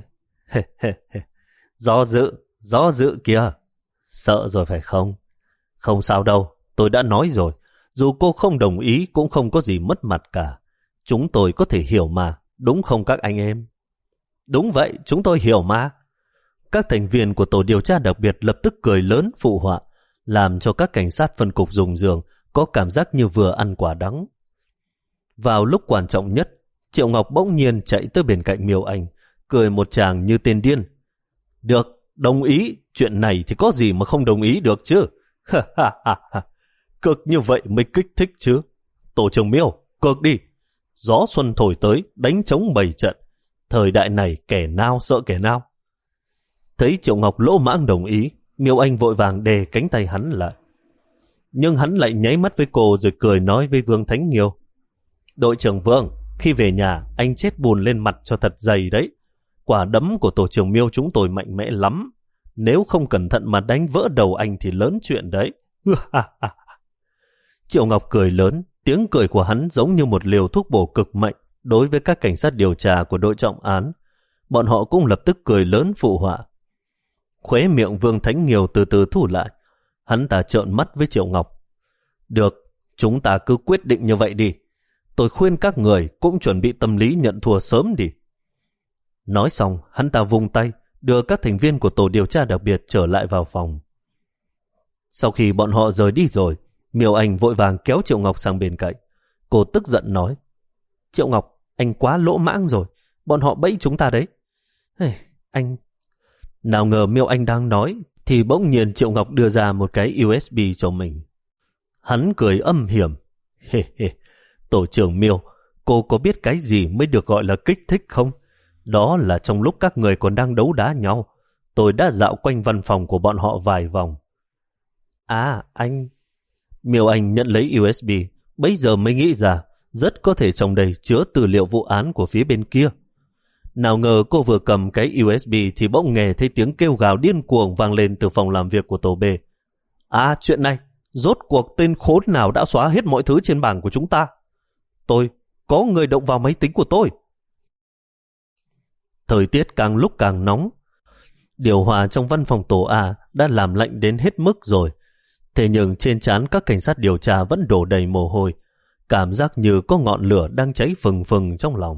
Do dự, do dự kìa. Sợ rồi phải không? Không sao đâu, tôi đã nói rồi. Dù cô không đồng ý cũng không có gì mất mặt cả. Chúng tôi có thể hiểu mà, đúng không các anh em? Đúng vậy, chúng tôi hiểu mà. Các thành viên của tổ điều tra đặc biệt lập tức cười lớn phụ họa, làm cho các cảnh sát phân cục Dung Dương có cảm giác như vừa ăn quả đắng. Vào lúc quan trọng nhất, Triệu Ngọc bỗng nhiên chạy tới bên cạnh Miêu Anh, cười một tràng như tên điên. Được, đồng ý, chuyện này thì có gì mà không đồng ý được chứ? Cực như vậy mới kích thích chứ. Tổ trưởng Miêu, cực đi. Gió xuân thổi tới, đánh trống bầy trận. Thời đại này kẻ nào sợ kẻ nào. Thấy Triệu Ngọc lỗ mãng đồng ý, Miêu Anh vội vàng đè cánh tay hắn lại. Nhưng hắn lại nháy mắt với cô rồi cười nói với Vương Thánh Nghiêu. Đội trưởng Vương, khi về nhà, anh chết bùn lên mặt cho thật dày đấy. Quả đấm của tổ trưởng Miêu chúng tôi mạnh mẽ lắm. Nếu không cẩn thận mà đánh vỡ đầu anh thì lớn chuyện đấy. Triệu Ngọc cười lớn, tiếng cười của hắn giống như một liều thuốc bổ cực mạnh đối với các cảnh sát điều tra của đội trọng án. Bọn họ cũng lập tức cười lớn phụ họa. Khóe miệng Vương Thánh Nghiêu từ từ thu lại. Hắn ta trợn mắt với Triệu Ngọc. Được, chúng ta cứ quyết định như vậy đi. Tôi khuyên các người cũng chuẩn bị tâm lý nhận thua sớm đi. Nói xong, hắn ta vung tay, đưa các thành viên của tổ điều tra đặc biệt trở lại vào phòng. Sau khi bọn họ rời đi rồi, Miêu Anh vội vàng kéo Triệu Ngọc sang bên cạnh. Cô tức giận nói, Triệu Ngọc, anh quá lỗ mãng rồi, bọn họ bẫy chúng ta đấy. Hey, anh... Nào ngờ Miêu Anh đang nói, thì bỗng nhiên Triệu Ngọc đưa ra một cái u ét bê cho mình. Hắn cười âm hiểm. Hê hê, tổ trưởng Miêu, cô có biết cái gì mới được gọi là kích thích không? Đó là trong lúc các người còn đang đấu đá nhau, tôi đã dạo quanh văn phòng của bọn họ vài vòng. À, anh... Miêu Anh nhận lấy u ét bê, bấy giờ mới nghĩ ra, rất có thể trong đây chứa tư liệu vụ án của phía bên kia. Nào ngờ cô vừa cầm cái u ét bê thì bỗng nghe thấy tiếng kêu gào điên cuồng vang lên từ phòng làm việc của tổ B. À, chuyện này, rốt cuộc tên khốn nào đã xóa hết mọi thứ trên bảng của chúng ta? Tôi, có người động vào máy tính của tôi. Thời tiết càng lúc càng nóng. Điều hòa trong văn phòng tổ A đã làm lạnh đến hết mức rồi. Thế nhưng trên trán các cảnh sát điều tra vẫn đổ đầy mồ hôi, cảm giác như có ngọn lửa đang cháy phừng phừng trong lòng.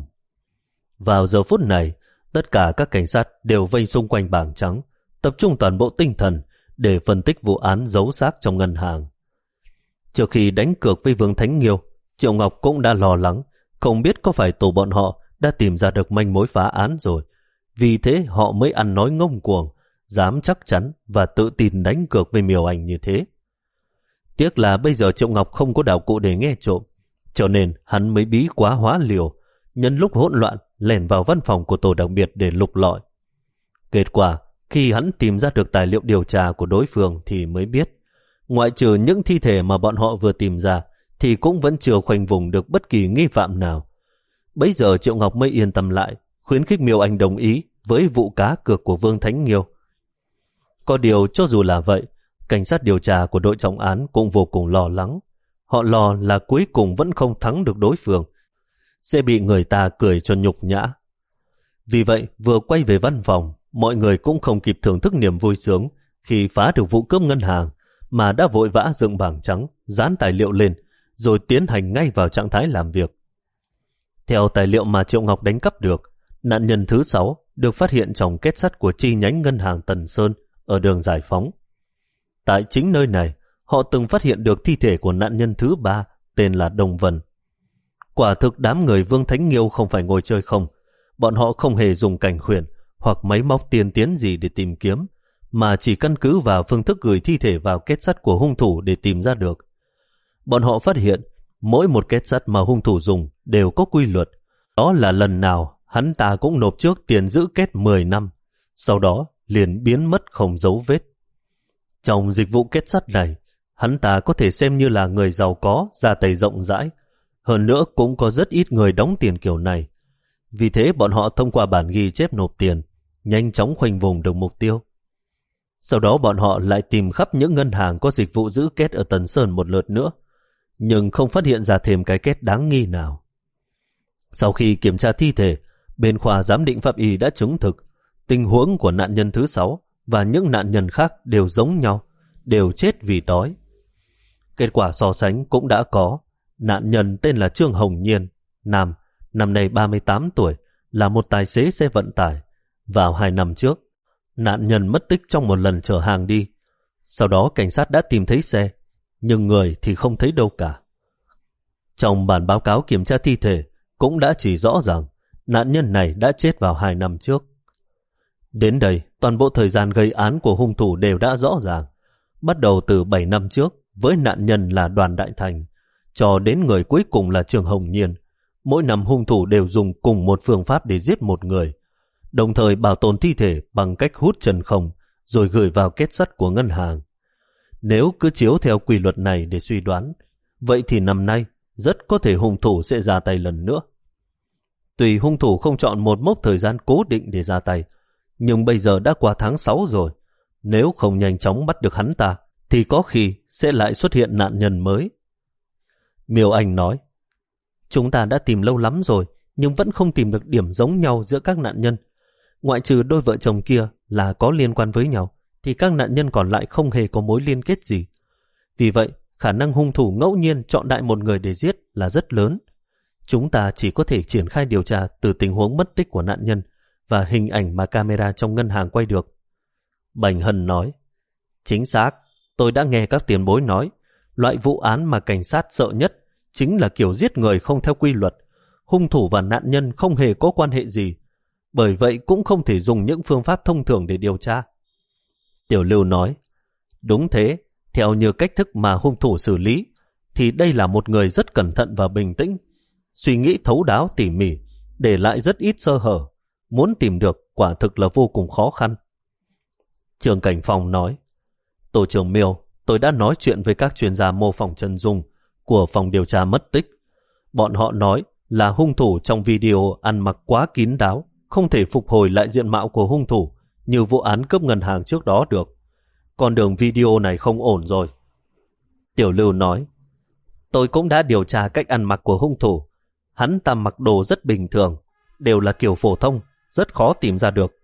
Vào giờ phút này, tất cả các cảnh sát đều vây xung quanh bảng trắng, tập trung toàn bộ tinh thần để phân tích vụ án giấu xác trong ngân hàng. Trước khi đánh cược với Vương Thánh Nghiêu, Triệu Ngọc cũng đã lo lắng, không biết có phải tổ bọn họ đã tìm ra được manh mối phá án rồi. Vì thế họ mới ăn nói ngông cuồng, dám chắc chắn và tự tin đánh cược với Miêu Anh như thế. Tiếc là bây giờ Triệu Ngọc không có đạo cụ để nghe trộm, cho nên hắn mới bí quá hóa liều, nhân lúc hỗn loạn lẻn vào văn phòng của tổ đặc biệt để lục lọi. Kết quả, khi hắn tìm ra được tài liệu điều tra của đối phương thì mới biết, ngoại trừ những thi thể mà bọn họ vừa tìm ra, thì cũng vẫn chưa khoanh vùng được bất kỳ nghi phạm nào. Bấy giờ Triệu Ngọc mới yên tâm lại, khuyến khích Miêu Anh đồng ý với vụ cá cược của Vương Thánh Nghiêu. Có điều cho dù là vậy, cảnh sát điều tra của đội trọng án cũng vô cùng lo lắng. Họ lo là cuối cùng vẫn không thắng được đối phương, sẽ bị người ta cười cho nhục nhã. Vì vậy, vừa quay về văn phòng, mọi người cũng không kịp thưởng thức niềm vui sướng khi phá được vụ cướp ngân hàng, mà đã vội vã dựng bảng trắng, dán tài liệu lên, rồi tiến hành ngay vào trạng thái làm việc. Theo tài liệu mà Triệu Ngọc đánh cắp được, nạn nhân thứ sáu được phát hiện trong kết sắt của chi nhánh ngân hàng Tần Sơn ở đường Giải Phóng. Tại chính nơi này, họ từng phát hiện được thi thể của nạn nhân thứ ba tên là Đồng Vân. Quả thực đám người Vương Thánh Nghiêu không phải ngồi chơi không. Bọn họ không hề dùng cảnh khuyển hoặc máy móc tiên tiến gì để tìm kiếm, mà chỉ căn cứ vào phương thức gửi thi thể vào kết sắt của hung thủ để tìm ra được. Bọn họ phát hiện mỗi một kết sắt mà hung thủ dùng đều có quy luật. Đó là lần nào hắn ta cũng nộp trước tiền giữ kết mười năm, sau đó liền biến mất không dấu vết. Trong dịch vụ kết sắt này, hắn ta có thể xem như là người giàu có, ra tay rộng rãi. Hơn nữa cũng có rất ít người đóng tiền kiểu này. Vì thế bọn họ thông qua bản ghi chép nộp tiền, nhanh chóng khoanh vùng được mục tiêu. Sau đó bọn họ lại tìm khắp những ngân hàng có dịch vụ giữ kết ở Tần Sơn một lượt nữa, nhưng không phát hiện ra thêm cái kết đáng nghi nào. Sau khi kiểm tra thi thể, bên khoa giám định pháp y đã chứng thực tình huống của nạn nhân thứ sáu và những nạn nhân khác đều giống nhau, đều chết vì đói. Kết quả so sánh cũng đã có. Nạn nhân tên là Trương Hồng Nhiên, nam, năm nay ba mươi tám tuổi, là một tài xế xe vận tải. Vào hai năm trước, nạn nhân mất tích trong một lần chở hàng đi. Sau đó cảnh sát đã tìm thấy xe, nhưng người thì không thấy đâu cả. Trong bản báo cáo kiểm tra thi thể cũng đã chỉ rõ rằng nạn nhân này đã chết vào hai năm trước. Đến đây, toàn bộ thời gian gây án của hung thủ đều đã rõ ràng. Bắt đầu từ bảy năm trước với nạn nhân là Đoàn Đại Thành, cho đến người cuối cùng là Trương Hồng Nhiên. Mỗi năm hung thủ đều dùng cùng một phương pháp để giết một người, đồng thời bảo tồn thi thể bằng cách hút chân không rồi gửi vào kết sắt của ngân hàng. Nếu cứ chiếu theo quy luật này để suy đoán, vậy thì năm nay rất có thể hung thủ sẽ ra tay lần nữa. Tuy hung thủ không chọn một mốc thời gian cố định để ra tay, nhưng bây giờ đã qua tháng sáu rồi. Nếu không nhanh chóng bắt được hắn ta, thì có khi sẽ lại xuất hiện nạn nhân mới. Miêu Anh nói, chúng ta đã tìm lâu lắm rồi, nhưng vẫn không tìm được điểm giống nhau giữa các nạn nhân. Ngoại trừ đôi vợ chồng kia là có liên quan với nhau, thì các nạn nhân còn lại không hề có mối liên kết gì. Vì vậy, khả năng hung thủ ngẫu nhiên chọn đại một người để giết là rất lớn. Chúng ta chỉ có thể triển khai điều tra từ tình huống mất tích của nạn nhân và hình ảnh mà camera trong ngân hàng quay được. Bành Hân nói, chính xác, tôi đã nghe các tiền bối nói, loại vụ án mà cảnh sát sợ nhất chính là kiểu giết người không theo quy luật. Hung thủ và nạn nhân không hề có quan hệ gì, bởi vậy cũng không thể dùng những phương pháp thông thường để điều tra. Tiểu Lưu nói, đúng thế, theo như cách thức mà hung thủ xử lý, thì đây là một người rất cẩn thận và bình tĩnh, suy nghĩ thấu đáo tỉ mỉ, để lại rất ít sơ hở. Muốn tìm được quả thực là vô cùng khó khăn. Trường Cảnh Phong nói, Tổ trưởng Miêu, tôi đã nói chuyện với các chuyên gia mô phỏng chân dung của phòng điều tra mất tích. Bọn họ nói là hung thủ trong video ăn mặc quá kín đáo, không thể phục hồi lại diện mạo của hung thủ như vụ án cướp ngân hàng trước đó được. Con đường video này không ổn rồi. Tiểu Lưu nói, tôi cũng đã điều tra cách ăn mặc của hung thủ. Hắn ta mặc đồ rất bình thường, đều là kiểu phổ thông, rất khó tìm ra được.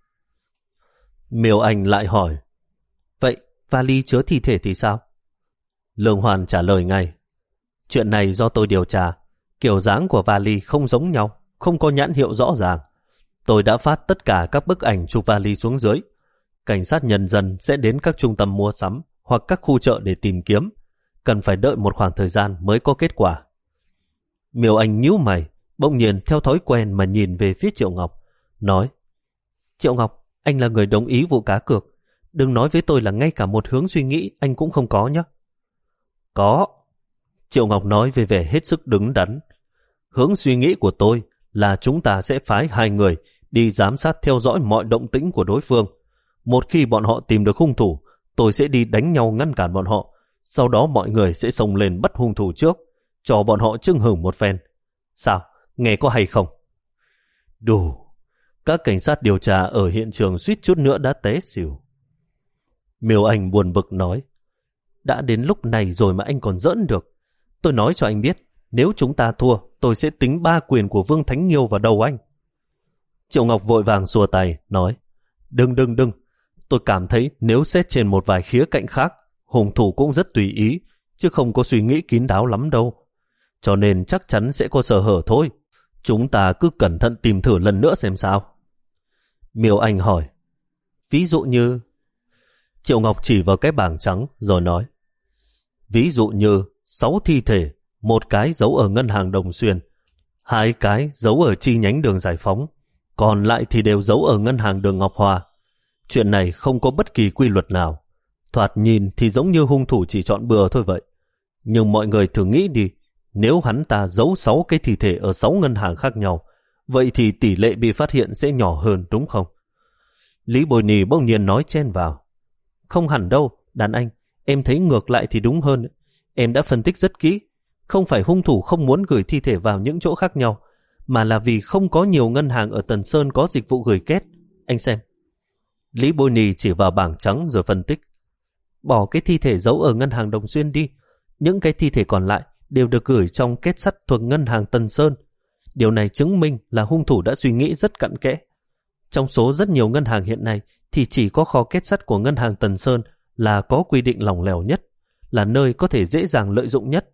Miêu Anh lại hỏi, vậy vali chứa thi thể thì sao? Lương Hoàn trả lời ngay, chuyện này do tôi điều tra, kiểu dáng của vali không giống nhau, không có nhãn hiệu rõ ràng. Tôi đã phát tất cả các bức ảnh chụp vali xuống dưới. Cảnh sát nhân dân sẽ đến các trung tâm mua sắm hoặc các khu chợ để tìm kiếm. Cần phải đợi một khoảng thời gian mới có kết quả. Miêu Anh nhíu mày, bỗng nhiên theo thói quen mà nhìn về phía Triệu Ngọc, nói, Triệu Ngọc, anh là người đồng ý vụ cá cược. Đừng nói với tôi là ngay cả một hướng suy nghĩ anh cũng không có nhé. Có. Triệu Ngọc nói về vẻ hết sức đứng đắn. Hướng suy nghĩ của tôi là chúng ta sẽ phái hai người đi giám sát theo dõi mọi động tĩnh của đối phương. Một khi bọn họ tìm được hung thủ, tôi sẽ đi đánh nhau ngăn cản bọn họ. Sau đó mọi người sẽ xông lên bắt hung thủ trước, cho bọn họ chưng hửng một phen. Sao? Nghe có hay không? Đủ. Các cảnh sát điều tra ở hiện trường suýt chút nữa đã té xỉu. Miêu Anh buồn bực nói, đã đến lúc này rồi mà anh còn giỡn được. Tôi nói cho anh biết, nếu chúng ta thua, tôi sẽ tính ba quyền của Vương Thánh Nghiêu vào đầu anh. Triệu Ngọc vội vàng xua tay, nói, đừng đừng đừng, tôi cảm thấy nếu xét trên một vài khía cạnh khác, hung thủ cũng rất tùy ý, chứ không có suy nghĩ kín đáo lắm đâu. Cho nên chắc chắn sẽ có sơ hở thôi. Chúng ta cứ cẩn thận tìm thử lần nữa xem sao. Miêu Anh hỏi, ví dụ như... Triệu Ngọc chỉ vào cái bảng trắng rồi nói, ví dụ như sáu thi thể, một cái giấu ở ngân hàng Đồng Xuyên, hai cái giấu ở chi nhánh đường Giải Phóng, còn lại thì đều giấu ở ngân hàng đường Ngọc Hòa. Chuyện này không có bất kỳ quy luật nào. Thoạt nhìn thì giống như hung thủ chỉ chọn bừa thôi vậy. Nhưng mọi người thử nghĩ đi, nếu hắn ta giấu sáu cái thi thể ở sáu ngân hàng khác nhau, vậy thì tỷ lệ bị phát hiện sẽ nhỏ hơn đúng không? Lý Bồi Nì bỗng nhiên nói chen vào, không hẳn đâu, đàn anh, em thấy ngược lại thì đúng hơn. Em đã phân tích rất kỹ, không phải hung thủ không muốn gửi thi thể vào những chỗ khác nhau, mà là vì không có nhiều ngân hàng ở Tần Sơn có dịch vụ gửi két. Anh xem. Lý Bồi Nì chỉ vào bảng trắng rồi phân tích, bỏ cái thi thể giấu ở ngân hàng Đồng Xuyên đi, những cái thi thể còn lại đều được gửi trong két sắt thuộc ngân hàng Tần Sơn. Điều này chứng minh là hung thủ đã suy nghĩ rất cặn kẽ. Trong số rất nhiều ngân hàng hiện nay thì chỉ có kho két sắt của ngân hàng Tần Sơn là có quy định lỏng lẻo nhất, là nơi có thể dễ dàng lợi dụng nhất.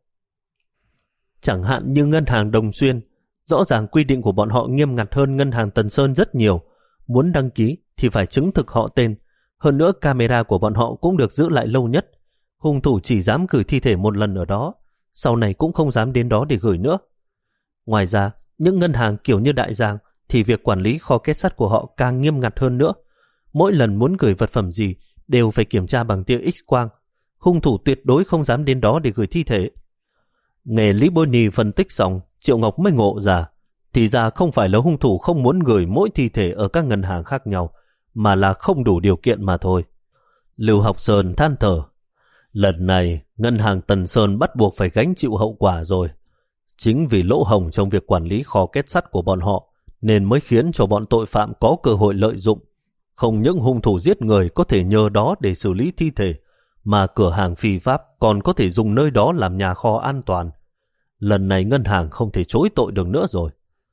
Chẳng hạn như ngân hàng Đồng Xuyên, rõ ràng quy định của bọn họ nghiêm ngặt hơn ngân hàng Tần Sơn rất nhiều. Muốn đăng ký thì phải chứng thực họ tên. Hơn nữa camera của bọn họ cũng được giữ lại lâu nhất. Hung thủ chỉ dám gửi thi thể một lần ở đó, sau này cũng không dám đến đó để gửi nữa. Ngoài ra, những ngân hàng kiểu như Đại Giang thì việc quản lý kho két sắt của họ càng nghiêm ngặt hơn nữa. Mỗi lần muốn gửi vật phẩm gì đều phải kiểm tra bằng tia X-quang. Hung thủ tuyệt đối không dám đến đó để gửi thi thể. Nghe Lý Bôi Nì phân tích xong, Triệu Ngọc mới ngộ ra. Thì ra không phải là hung thủ không muốn gửi mỗi thi thể ở các ngân hàng khác nhau, mà là không đủ điều kiện mà thôi. Lưu Học Sơn than thở, lần này ngân hàng Tần Sơn bắt buộc phải gánh chịu hậu quả rồi. Chính vì lỗ hổng trong việc quản lý kho két sắt của bọn họ nên mới khiến cho bọn tội phạm có cơ hội lợi dụng. Không những hung thủ giết người có thể nhờ đó để xử lý thi thể, mà cửa hàng phi pháp còn có thể dùng nơi đó làm nhà kho an toàn. Lần này ngân hàng không thể chối tội được nữa rồi.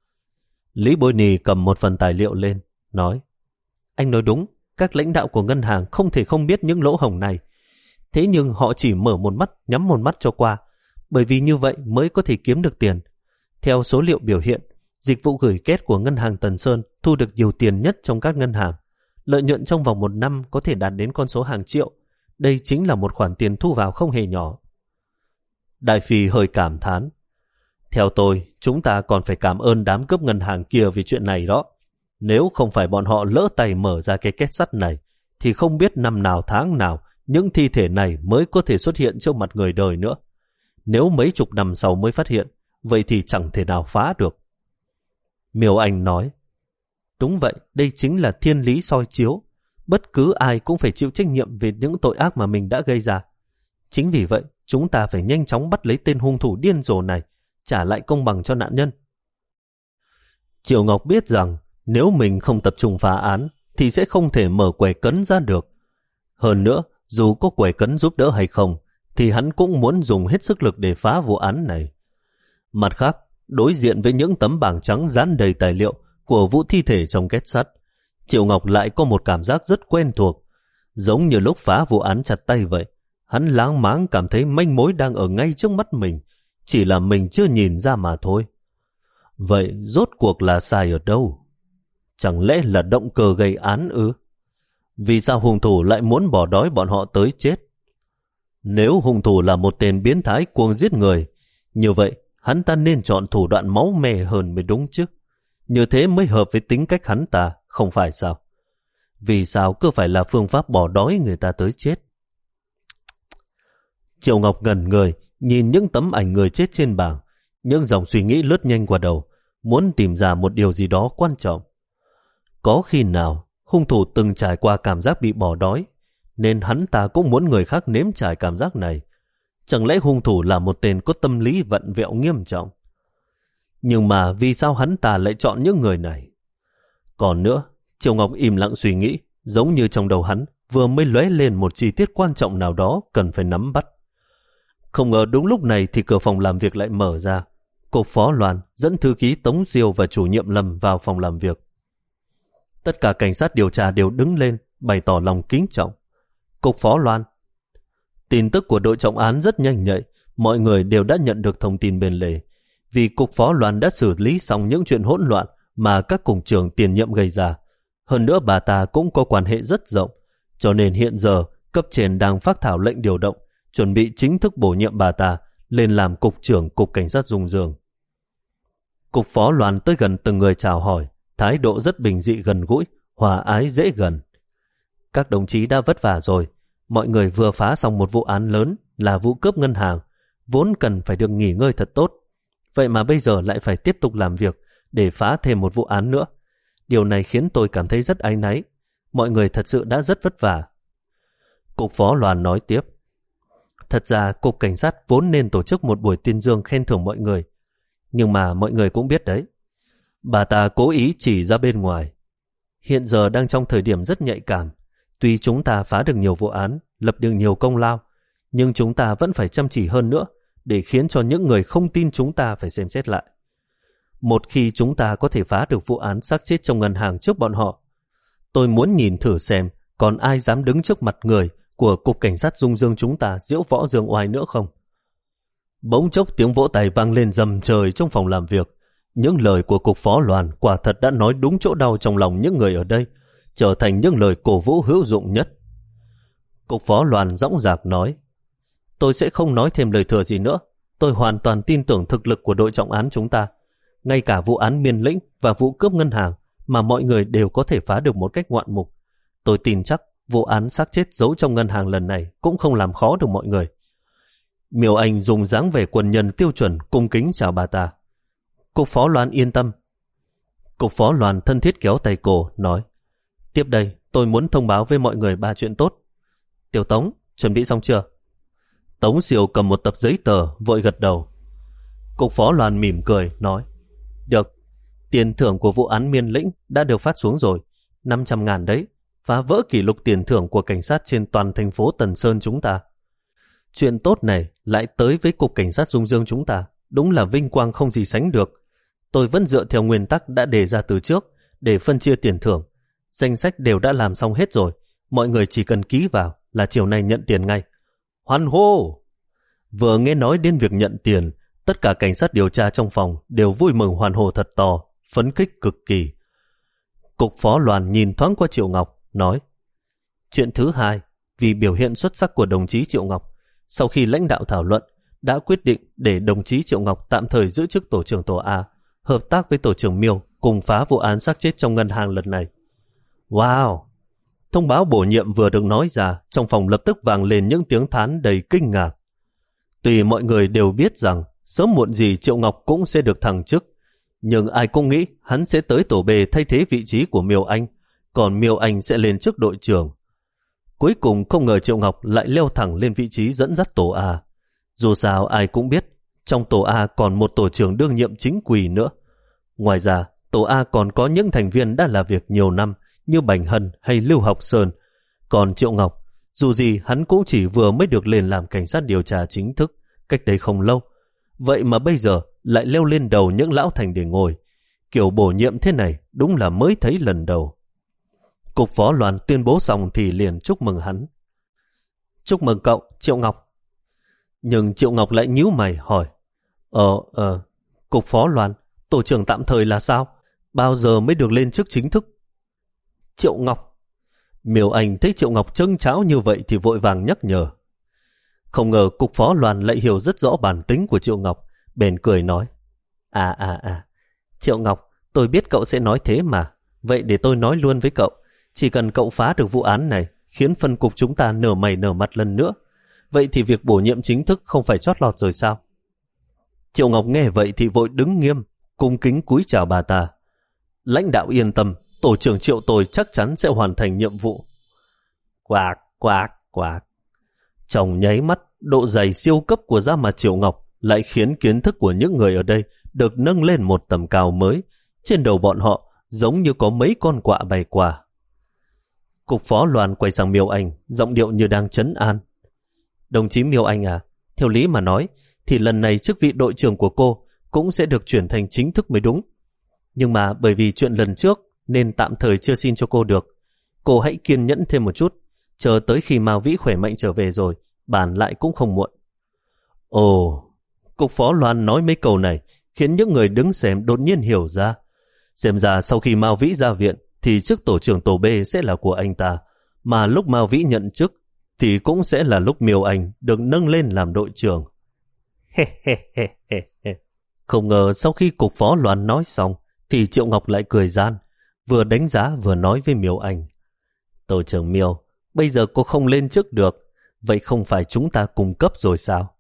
Lý Bôi Nì cầm một phần tài liệu lên, nói, anh nói đúng, các lãnh đạo của ngân hàng không thể không biết những lỗ hổng này. Thế nhưng họ chỉ mở một mắt, nhắm một mắt cho qua, bởi vì như vậy mới có thể kiếm được tiền. Theo số liệu biểu hiện, Dịch vụ gửi két của ngân hàng Tần Sơn thu được nhiều tiền nhất trong các ngân hàng. Lợi nhuận trong vòng một năm có thể đạt đến con số hàng triệu. Đây chính là một khoản tiền thu vào không hề nhỏ. Đại Phi hơi cảm thán. Theo tôi, chúng ta còn phải cảm ơn đám cướp ngân hàng kia vì chuyện này đó. Nếu không phải bọn họ lỡ tay mở ra cái két sắt này, thì không biết năm nào tháng nào những thi thể này mới có thể xuất hiện trước mặt người đời nữa. Nếu mấy chục năm sau mới phát hiện, vậy thì chẳng thể nào phá được. Miêu Anh nói, đúng vậy, đây chính là thiên lý soi chiếu. Bất cứ ai cũng phải chịu trách nhiệm về những tội ác mà mình đã gây ra. Chính vì vậy, chúng ta phải nhanh chóng bắt lấy tên hung thủ điên rồ này, trả lại công bằng cho nạn nhân. Triệu Ngọc biết rằng nếu mình không tập trung phá án thì sẽ không thể mở quẻ cấn ra được. Hơn nữa, dù có quẻ cấn giúp đỡ hay không, thì hắn cũng muốn dùng hết sức lực để phá vụ án này. Mặt khác, đối diện với những tấm bảng trắng dán đầy tài liệu của vụ thi thể trong két sắt, Triệu Ngọc lại có một cảm giác rất quen thuộc. Giống như lúc phá vụ án chặt tay vậy, hắn láng máng cảm thấy manh mối đang ở ngay trước mắt mình, chỉ là mình chưa nhìn ra mà thôi. Vậy rốt cuộc là sai ở đâu? Chẳng lẽ là động cơ gây án ư? Vì sao hung thủ lại muốn bỏ đói bọn họ tới chết? Nếu hung thủ là một tên biến thái cuồng giết người, như vậy hắn ta nên chọn thủ đoạn máu me hơn mới đúng chứ. Như thế mới hợp với tính cách hắn ta, không phải sao? Vì sao cứ phải là phương pháp bỏ đói người ta tới chết? Triệu Ngọc ngẩn người, nhìn những tấm ảnh người chết trên bảng, những dòng suy nghĩ lướt nhanh qua đầu, muốn tìm ra một điều gì đó quan trọng. Có khi nào hung thủ từng trải qua cảm giác bị bỏ đói, nên hắn ta cũng muốn người khác nếm trải cảm giác này? Chẳng lẽ hung thủ là một tên có tâm lý vặn vẹo nghiêm trọng? Nhưng mà vì sao hắn ta lại chọn những người này? Còn nữa, Triệu Ngọc im lặng suy nghĩ, giống như trong đầu hắn vừa mới lóe lên một chi tiết quan trọng nào đó cần phải nắm bắt. Không ngờ đúng lúc này thì cửa phòng làm việc lại mở ra. Cục phó Loan dẫn thư ký Tống Diêu và chủ nhiệm Lâm vào phòng làm việc. Tất cả cảnh sát điều tra đều đứng lên, bày tỏ lòng kính trọng. Cục phó Loan. Tin tức của đội trọng án rất nhanh nhạy, mọi người đều đã nhận được thông tin bên lề. Vì cục phó Loan đã xử lý xong những chuyện hỗn loạn mà các cục trưởng tiền nhiệm gây ra. Hơn nữa bà ta cũng có quan hệ rất rộng, cho nên hiện giờ cấp trên đang phác thảo lệnh điều động, chuẩn bị chính thức bổ nhiệm bà ta lên làm cục trưởng cục cảnh sát Dung Dương. Cục phó Loan tới gần từng người chào hỏi, thái độ rất bình dị gần gũi, hòa ái dễ gần. Các đồng chí đã vất vả rồi, mọi người vừa phá xong một vụ án lớn là vụ cướp ngân hàng, vốn cần phải được nghỉ ngơi thật tốt. Vậy mà bây giờ lại phải tiếp tục làm việc để phá thêm một vụ án nữa. Điều này khiến tôi cảm thấy rất áy náy. Mọi người thật sự đã rất vất vả. Cục phó Loan nói tiếp. Thật ra cục cảnh sát vốn nên tổ chức một buổi tuyên dương khen thưởng mọi người. Nhưng mà mọi người cũng biết đấy, bà ta cố ý chỉ ra bên ngoài. Hiện giờ đang trong thời điểm rất nhạy cảm. Tuy chúng ta phá được nhiều vụ án, lập được nhiều công lao, nhưng chúng ta vẫn phải chăm chỉ hơn nữa để khiến cho những người không tin chúng ta phải xem xét lại. Một khi chúng ta có thể phá được vụ án xác chết trong ngân hàng trước bọn họ, tôi muốn nhìn thử xem còn ai dám đứng trước mặt người của cục cảnh sát Dung Dương chúng ta diễu võ dương oai nữa không. Bỗng chốc tiếng vỗ tay vang lên rầm trời trong phòng làm việc. Những lời của cục phó Loan quả thật đã nói đúng chỗ đau trong lòng những người ở đây, trở thành những lời cổ vũ hữu dụng nhất. Cục phó Loan dõng dạc nói, tôi sẽ không nói thêm lời thừa gì nữa. Tôi hoàn toàn tin tưởng thực lực của đội trọng án chúng ta. Ngay cả vụ án Miên Lĩnh và vụ cướp ngân hàng mà mọi người đều có thể phá được một cách ngoạn mục. Tôi tin chắc vụ án xác chết giấu trong ngân hàng lần này cũng không làm khó được mọi người. Miêu Anh dùng dáng vẻ quân nhân tiêu chuẩn cung kính chào bà ta. Cục phó Loan yên tâm. Cục phó Loan thân thiết kéo tay cô, nói, tiếp đây tôi muốn thông báo với mọi người ba chuyện tốt. Tiểu Tống, chuẩn bị xong chưa? Tống Diêu cầm một tập giấy tờ, vội gật đầu. Cục phó Loan mỉm cười, nói, được, tiền thưởng của vụ án Miên Lĩnh đã được phát xuống rồi, năm trăm ngàn đấy, phá vỡ kỷ lục tiền thưởng của cảnh sát trên toàn thành phố Tần Sơn chúng ta. Chuyện tốt này lại tới với cục cảnh sát Dung Dương chúng ta, đúng là vinh quang không gì sánh được. Tôi vẫn dựa theo nguyên tắc đã đề ra từ trước để phân chia tiền thưởng. Danh sách đều đã làm xong hết rồi, mọi người chỉ cần ký vào là chiều nay nhận tiền ngay. Hoan hô! Vừa nghe nói đến việc nhận tiền, tất cả cảnh sát điều tra trong phòng đều vui mừng hoan hô thật to, phấn khích cực kỳ. Cục phó Loan nhìn thoáng qua Triệu Ngọc, nói: Chuyện thứ hai, vì biểu hiện xuất sắc của đồng chí Triệu Ngọc, sau khi lãnh đạo thảo luận, đã quyết định để đồng chí Triệu Ngọc tạm thời giữ chức tổ trưởng tổ A, hợp tác với tổ trưởng Miêu cùng phá vụ án xác chết trong ngân hàng lần này. Wow! Thông báo bổ nhiệm vừa được nói ra, trong phòng lập tức vang lên những tiếng thán đầy kinh ngạc. Tuy mọi người đều biết rằng sớm muộn gì Triệu Ngọc cũng sẽ được thăng chức, nhưng ai cũng nghĩ hắn sẽ tới tổ B thay thế vị trí của Miêu Anh, còn Miêu Anh sẽ lên chức đội trưởng. Cuối cùng không ngờ Triệu Ngọc lại leo thẳng lên vị trí dẫn dắt tổ A. Dù sao ai cũng biết, trong tổ A còn một tổ trưởng đương nhiệm chính quy nữa. Ngoài ra, tổ A còn có những thành viên đã làm việc nhiều năm như Bành Hân hay Lưu Học Sơn. Còn Triệu Ngọc, dù gì hắn cũng chỉ vừa mới được lên làm cảnh sát điều tra chính thức, cách đây không lâu. Vậy mà bây giờ lại leo lên đầu những lão thành để ngồi. Kiểu bổ nhiệm thế này đúng là mới thấy lần đầu. Cục phó Loan tuyên bố xong thì liền chúc mừng hắn. Chúc mừng cậu, Triệu Ngọc. Nhưng Triệu Ngọc lại nhíu mày hỏi: Ờ, ờ, Cục phó Loan, tổ trưởng tạm thời là sao? Bao giờ mới được lên chức chính thức? Triệu Ngọc. Miêu Anh thấy Triệu Ngọc trâng tráo như vậy thì vội vàng nhắc nhở. Không ngờ Cục phó Loan lại hiểu rất rõ bản tính của Triệu Ngọc, bèn cười nói: À à à, Triệu Ngọc, tôi biết cậu sẽ nói thế mà. Vậy để tôi nói luôn với cậu, chỉ cần cậu phá được vụ án này, khiến phân cục chúng ta nở mày nở mặt lần nữa, vậy thì việc bổ nhiệm chính thức không phải chót lọt rồi sao? Triệu Ngọc nghe vậy thì vội đứng nghiêm, cung kính cúi chào bà ta. Lãnh đạo yên tâm, tổ trưởng Triệu tôi chắc chắn sẽ hoàn thành nhiệm vụ. Quạc, quạc, quạc. Trong nháy mắt, độ dày siêu cấp của da mặt Triệu Ngọc lại khiến kiến thức của những người ở đây được nâng lên một tầm cao mới. Trên đầu bọn họ giống như có mấy con quạ bay qua. Cục phó Loan quay sang Miêu Anh, giọng điệu như đang trấn an. Đồng chí Miêu Anh à, theo lý mà nói thì lần này chức vị đội trưởng của cô cũng sẽ được chuyển thành chính thức mới đúng. Nhưng mà bởi vì chuyện lần trước nên tạm thời chưa xin cho cô được. Cô hãy kiên nhẫn thêm một chút, chờ tới khi Mao Vĩ khỏe mạnh trở về rồi, bàn lại cũng không muộn. Ồ, Cục phó Loan nói mấy câu này khiến những người đứng xem đột nhiên hiểu ra. Xem ra sau khi Mao Vĩ ra viện thì chức tổ trưởng tổ B sẽ là của anh ta, mà lúc Mao Vĩ nhận chức thì cũng sẽ là lúc Miêu Anh được nâng lên làm đội trưởng. He he he he he. Không ngờ sau khi Cục phó Loan nói xong thì Triệu Ngọc lại cười gian, vừa đánh giá vừa nói với Miêu Anh. Tổ trưởng Miêu, bây giờ cô không lên chức được, vậy không phải chúng ta cùng cấp rồi sao?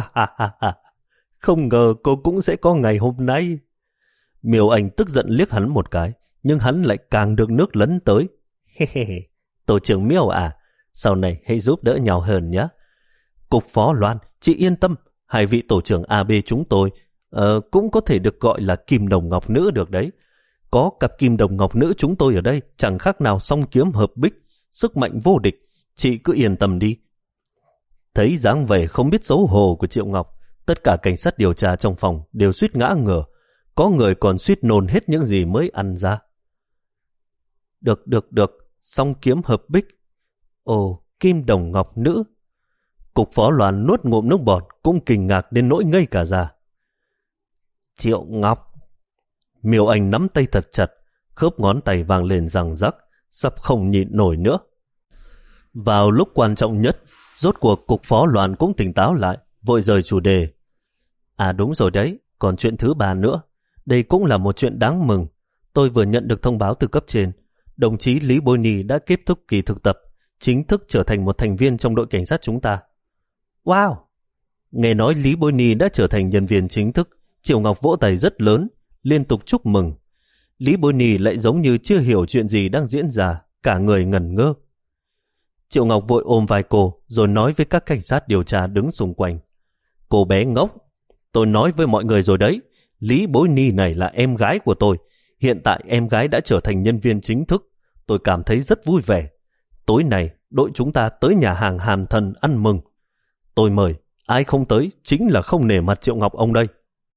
Không ngờ cô cũng sẽ có ngày hôm nay. Miêu Anh tức giận liếc hắn một cái, nhưng hắn lại càng được nước lấn tới. Hehehe, tổ trưởng Miêu à, sau này hãy giúp đỡ nhau hơn nhé. Cục phó Loan, chị yên tâm, hai vị tổ trưởng a bê chúng tôi uh, cũng có thể được gọi là kim đồng ngọc nữ được đấy. Có cặp kim đồng ngọc nữ chúng tôi ở đây chẳng khác nào song kiếm hợp bích, sức mạnh vô địch, chị cứ yên tâm đi. Thấy dáng vẻ không biết xấu hổ của Triệu Ngọc, tất cả cảnh sát điều tra trong phòng đều suýt ngã ngửa, có người còn suýt nôn hết những gì mới ăn ra. Được, được, được, song kiếm hợp bích. Ồ, kim đồng ngọc nữ. Cục phó Loan nuốt ngụm nước bọt cũng kinh ngạc đến nỗi ngây cả ra. Triệu Ngọc. Miêu Anh nắm tay thật chặt, khớp ngón tay vang lên răng rắc, sắp không nhịn nổi nữa. Vào lúc quan trọng nhất, rốt cuộc Cục phó Loan cũng tỉnh táo lại, vội rời chủ đề. À đúng rồi đấy, còn chuyện thứ ba nữa. Đây cũng là một chuyện đáng mừng. Tôi vừa nhận được thông báo từ cấp trên. Đồng chí Lý Bôi Nì đã kết thúc kỳ thực tập, chính thức trở thành một thành viên trong đội cảnh sát chúng ta. Wow! Nghe nói Lý Bôi Nì đã trở thành nhân viên chính thức, Triệu Ngọc vỗ tay rất lớn, liên tục chúc mừng. Lý Bôi Nì lại giống như chưa hiểu chuyện gì đang diễn ra, cả người ngẩn ngơ. Triệu Ngọc vội ôm vai cô, rồi nói với các cảnh sát điều tra đứng xung quanh. Cô bé ngốc, tôi nói với mọi người rồi đấy, Lý Bối Ni này là em gái của tôi. Hiện tại em gái đã trở thành nhân viên chính thức. Tôi cảm thấy rất vui vẻ. Tối nay, đội chúng ta tới nhà hàng Hàn Thần ăn mừng. Tôi mời, ai không tới chính là không nể mặt Triệu Ngọc ông đây.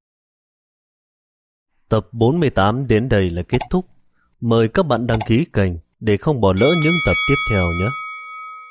Tập bốn mươi tám đến đây là kết thúc. Mời các bạn đăng ký kênh để không bỏ lỡ những tập tiếp theo nhé.